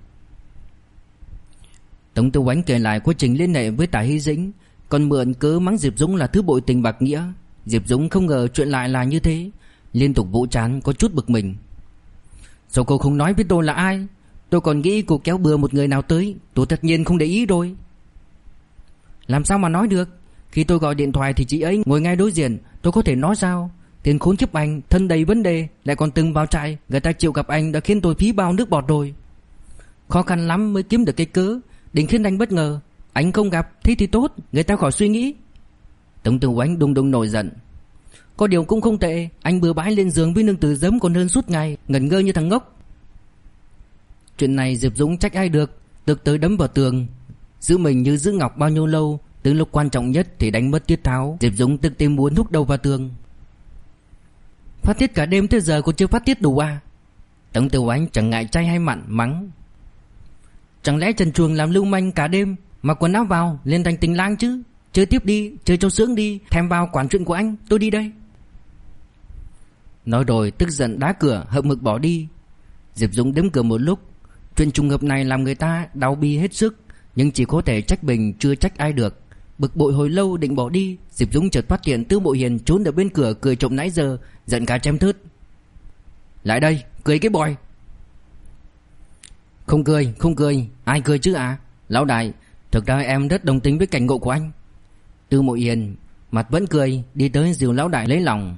Tống Tử Oánh kể lại quá trình liên hệ với Tả Hy Dĩnh, còn mượn cớ mắng Diệp Dũng là thứ bội tình bạc nghĩa. Diệp Dũng không ngờ chuyện lại là như thế, liên tục vỗ trán có chút bực mình. Sao cô không nói với tôi là ai? Tôi còn nghĩ cô kéo bừa một người nào tới, tôi tất nhiên không để ý rồi. Làm sao mà nói được? Khi tôi gọi điện thoại thì chị ấy ngồi ngay đối diện, tôi có thể nói sao? Tên khốn kiếp anh, thân đầy vấn đề, lại còn từng vào trại, người ta chịu gặp anh đã khiến tôi phí bao nước bọt rồi. Khó khăn lắm mới kiếm được cái cớ, định khiến anh bất ngờ. Anh không gặp, thế thì tốt, người ta khỏi suy nghĩ. Tống Tử Oánh đùng đùng nổi giận. Có điều cũng không tệ, anh bừa bãi lên giường với nương tử giấm còn hơn suốt ngày, ngẩn ngơ như thằng ngốc. Chuyện này Diệp Dũng trách ai được, tức tới đấm vào tường. Giữ mình như giữ ngọc bao nhiêu lâu, từ lúc quan trọng nhất thì đánh mất tiết tháo. Diệp Dũng tức tim muốn húc đầu vào tường. Phát tiết cả đêm tới giờ còn chưa phát tiết đủ à? Tống Tử Oánh chẳng ngại chay hay mặn mắng. Chẳng lẽ trần truồng làm lưu manh cả đêm, mặc quần áo vào lên thành tình lang chứ? Chơi tiếp đi, chơi cho sướng đi, thèm vào quản chuyện của anh, tôi đi đây. Nói rồi tức giận đá cửa, hậm hực bỏ đi. Diệp Dũng đếm cửa một lúc. Chuyện trùng hợp này làm người ta đau bi hết sức, nhưng chỉ có thể trách mình chưa trách ai được. Bực bội hồi lâu định bỏ đi, Diệp Dũng chợt phát hiện Tư Mộ Hiền trốn ở bên cửa cười trộm nãy giờ, giận cả chém thớt. Lại đây, cười cái bòi. Không cười, ai cười chứ à? Lão đại, thực ra em rất đồng tình với cảnh ngộ của anh. Tư Mộ Hiền mặt vẫn cười, đi tới dìu lão đại lấy lòng.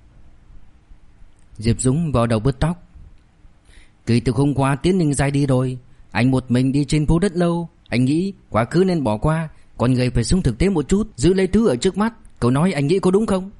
Diệp Dũng vào đầu bứt tóc. Kể từ hôm qua Tiến Ninh Giai đi rồi, anh một mình đi trên phố đất lâu. Anh nghĩ quá khứ nên bỏ qua, con người phải sống thực tế một chút, giữ lấy thứ ở trước mắt. Cậu nói anh nghĩ có đúng không?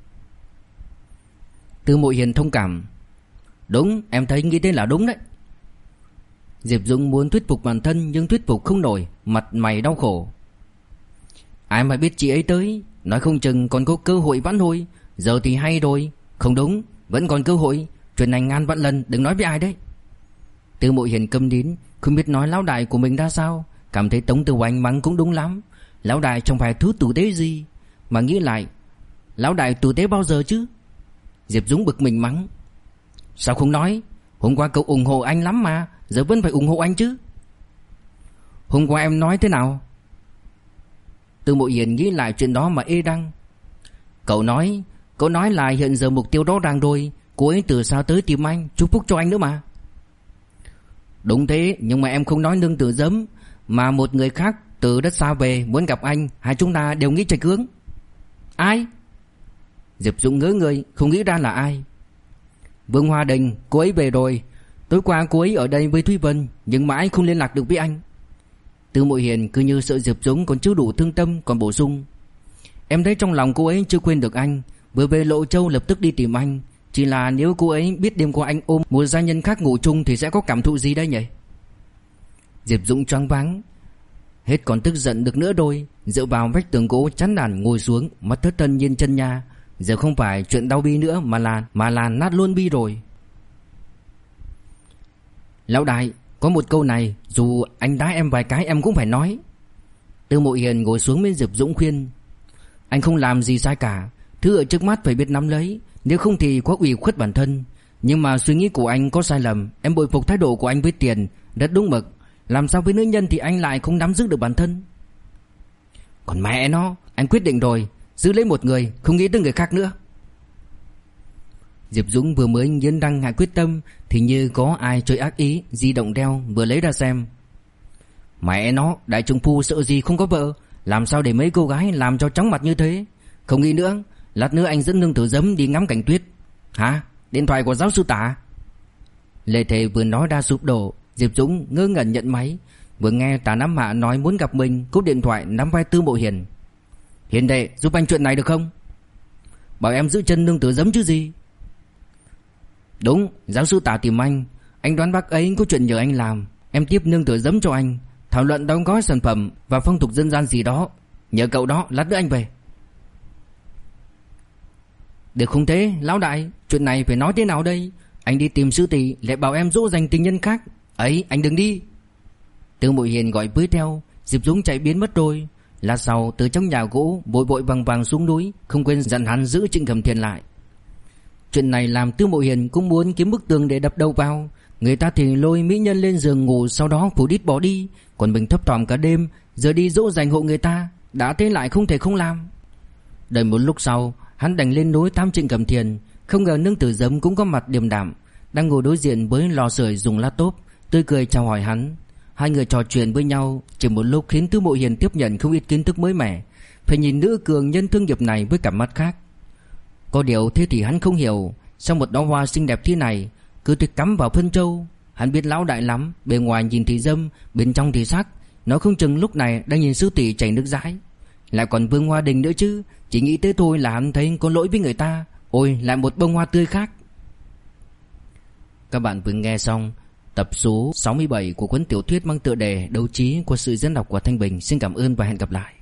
Tư Mộ Hiền thông cảm. Đúng, em thấy nghĩ thế là đúng đấy. Diệp Dũng muốn thuyết phục bản thân nhưng thuyết phục không nổi, mặt mày đau khổ. Ai mà biết chị ấy tới, nói không chừng còn có cơ hội vãn hồi. Giờ thì hay rồi. Không đúng, vẫn còn cơ hội. Chuyện này ngàn vạn lần đừng nói với ai đấy. Tư Mộ Hiền câm nín, không biết nói lão đại của mình ra sao. Cảm thấy Tống Tử Oánh mắng cũng đúng lắm. Lão đại chẳng phải thứ tử tế gì. Mà nghĩ lại, lão đại tử tế bao giờ chứ? Diệp Dũng bực mình mắng. Sao không nói? Hôm qua cậu ủng hộ anh lắm mà, giờ vẫn phải ủng hộ anh chứ. Hôm qua em nói thế nào? Tư Mộ Hiền nghĩ lại chuyện đó mà ê đăng. Cậu nói là hiện giờ mục tiêu rõ ràng rồi. Cô ấy từ sao tới tìm anh, chúc phúc cho anh nữa mà. Đúng thế, nhưng mà em không nói nương tử giấm, mà một người khác từ đất xa về muốn gặp anh. Hai chúng ta đều nghĩ trạch hướng. Ai? Diệp Dũng ngớ người, không nghĩ ra là ai. Vương Hoa Đình, cô ấy về rồi. Tối qua cô ấy ở đây với Thúy Vân, nhưng mãi không liên lạc được với anh. Tư Mộ Hiền cứ như sợ Diệp Dũng còn chưa đủ thương tâm, còn bổ sung. Em thấy trong lòng cô ấy chưa quên được anh, vừa về Lộ Châu lập tức đi tìm anh. Chỉ là nếu cô ấy biết đêm qua anh ôm một gia nhân khác ngủ chung thì sẽ có cảm thụ gì đây nhỉ? Diệp Dũng choáng váng, hết còn tức giận được nữa rồi. Dựa vào vách tường gỗ chán nản ngồi xuống, mắt thất thần nhìn chân nhà. Giờ không phải chuyện đau bi nữa mà là nát luôn bi rồi. Lão đại, có một câu này, dù anh đá em vài cái em cũng phải nói. Tư Mộ Hiền ngồi xuống bên Diệp Dũng khuyên. Anh không làm gì sai cả, thứ ở trước mắt phải biết nắm lấy, nếu không thì quá ủy khuất bản thân. Nhưng mà suy nghĩ của anh có sai lầm. Em bội phục thái độ của anh với tiền, rất đúng mực. Làm sao với nữ nhân thì anh lại không nắm giữ được bản thân? Còn mẹ nó, anh quyết định rồi, giữ lấy một người, không nghĩ tới người khác nữa. Diệp Dũng vừa mới nghiến răng hạ quyết tâm thì như có ai chơi ác ý, di động đeo vừa lấy ra xem. Mẹ nó, đại trung phu sợ gì không có vợ, làm sao để mấy cô gái làm cho chóng mặt như thế. Không nghĩ nữa, lát nữa anh dẫn Nương Tử Dấm đi ngắm cảnh tuyết. Hả? Điện thoại của giáo sư Tả? Lê Thề vừa nói đã sụp đổ. Diệp Dũng ngơ ngẩn nhận máy. Vừa nghe Tả Nam Hạ nói muốn gặp mình, cúp điện thoại nắm vai Tư Mộ Hiền. Hiền đệ, giúp anh chuyện này được không? Bảo em giữ chân Nương Tử Dấm chứ gì. Đúng, giáo sư Tả tìm anh đoán bác ấy có chuyện nhờ anh làm. Em tiếp Nương Tử Dấm cho anh, thảo luận đóng gói sản phẩm và phong tục dân gian gì đó. Nhờ cậu đó, lát nữa anh về. Được không thế, lão đại, chuyện này phải nói thế nào đây? Anh đi tìm sư tỷ lại bảo em dỗ dành tình nhân khác. Ấy, anh đừng đi. Tư Mộ Hiền gọi với theo. Diệp Dũng chạy biến mất rồi. Lát sau từ trong nhà gỗ vội vội vàng vàng xuống núi, không quên dặn hắn giữ Trịnh Cầm Thiền lại. Chuyện này làm Tư Mộ Hiền cũng muốn kiếm bức tường để đập đầu vào. Người ta thì lôi mỹ nhân lên giường ngủ, sau đó phủ đít bỏ đi, còn mình thấp thỏm cả đêm giờ đi dỗ dành hộ người ta, đã thế lại không thể không làm. Đợi một lúc sau, hắn đành lên núi thăm Trịnh Cầm Thiền. Không ngờ Nương Tử Dấm cũng có mặt điềm đạm, đang ngồi đối diện với lò sưởi dùng laptop, tươi cười chào hỏi hắn. Hai người trò chuyện với nhau chỉ một lúc khiến Tư Mộ Hiền tiếp nhận không ít kiến thức mới mẻ, phải nhìn nữ cường nhân thương nghiệp này với cặp mắt khác. Có điều thế thì hắn không hiểu, sao một đóa hoa xinh đẹp thế này cứ tuyệt cắm vào phân châu. Hắn biết lão đại lắm, bề ngoài nhìn thì dâm, bên trong thì sắc. Nó không chừng lúc này đang nhìn sư tỷ chảy nước dãi. Lại còn Vương Hoa Đình nữa chứ. Chỉ nghĩ tới thôi là hắn thấy có lỗi với người ta. Ôi, lại một bông hoa tươi khác. Các bạn vừa nghe xong tập số 67 của cuốn tiểu thuyết mang tựa đề Đấu trí của sự diễn đọc của Thanh Bình. Xin cảm ơn và hẹn gặp lại.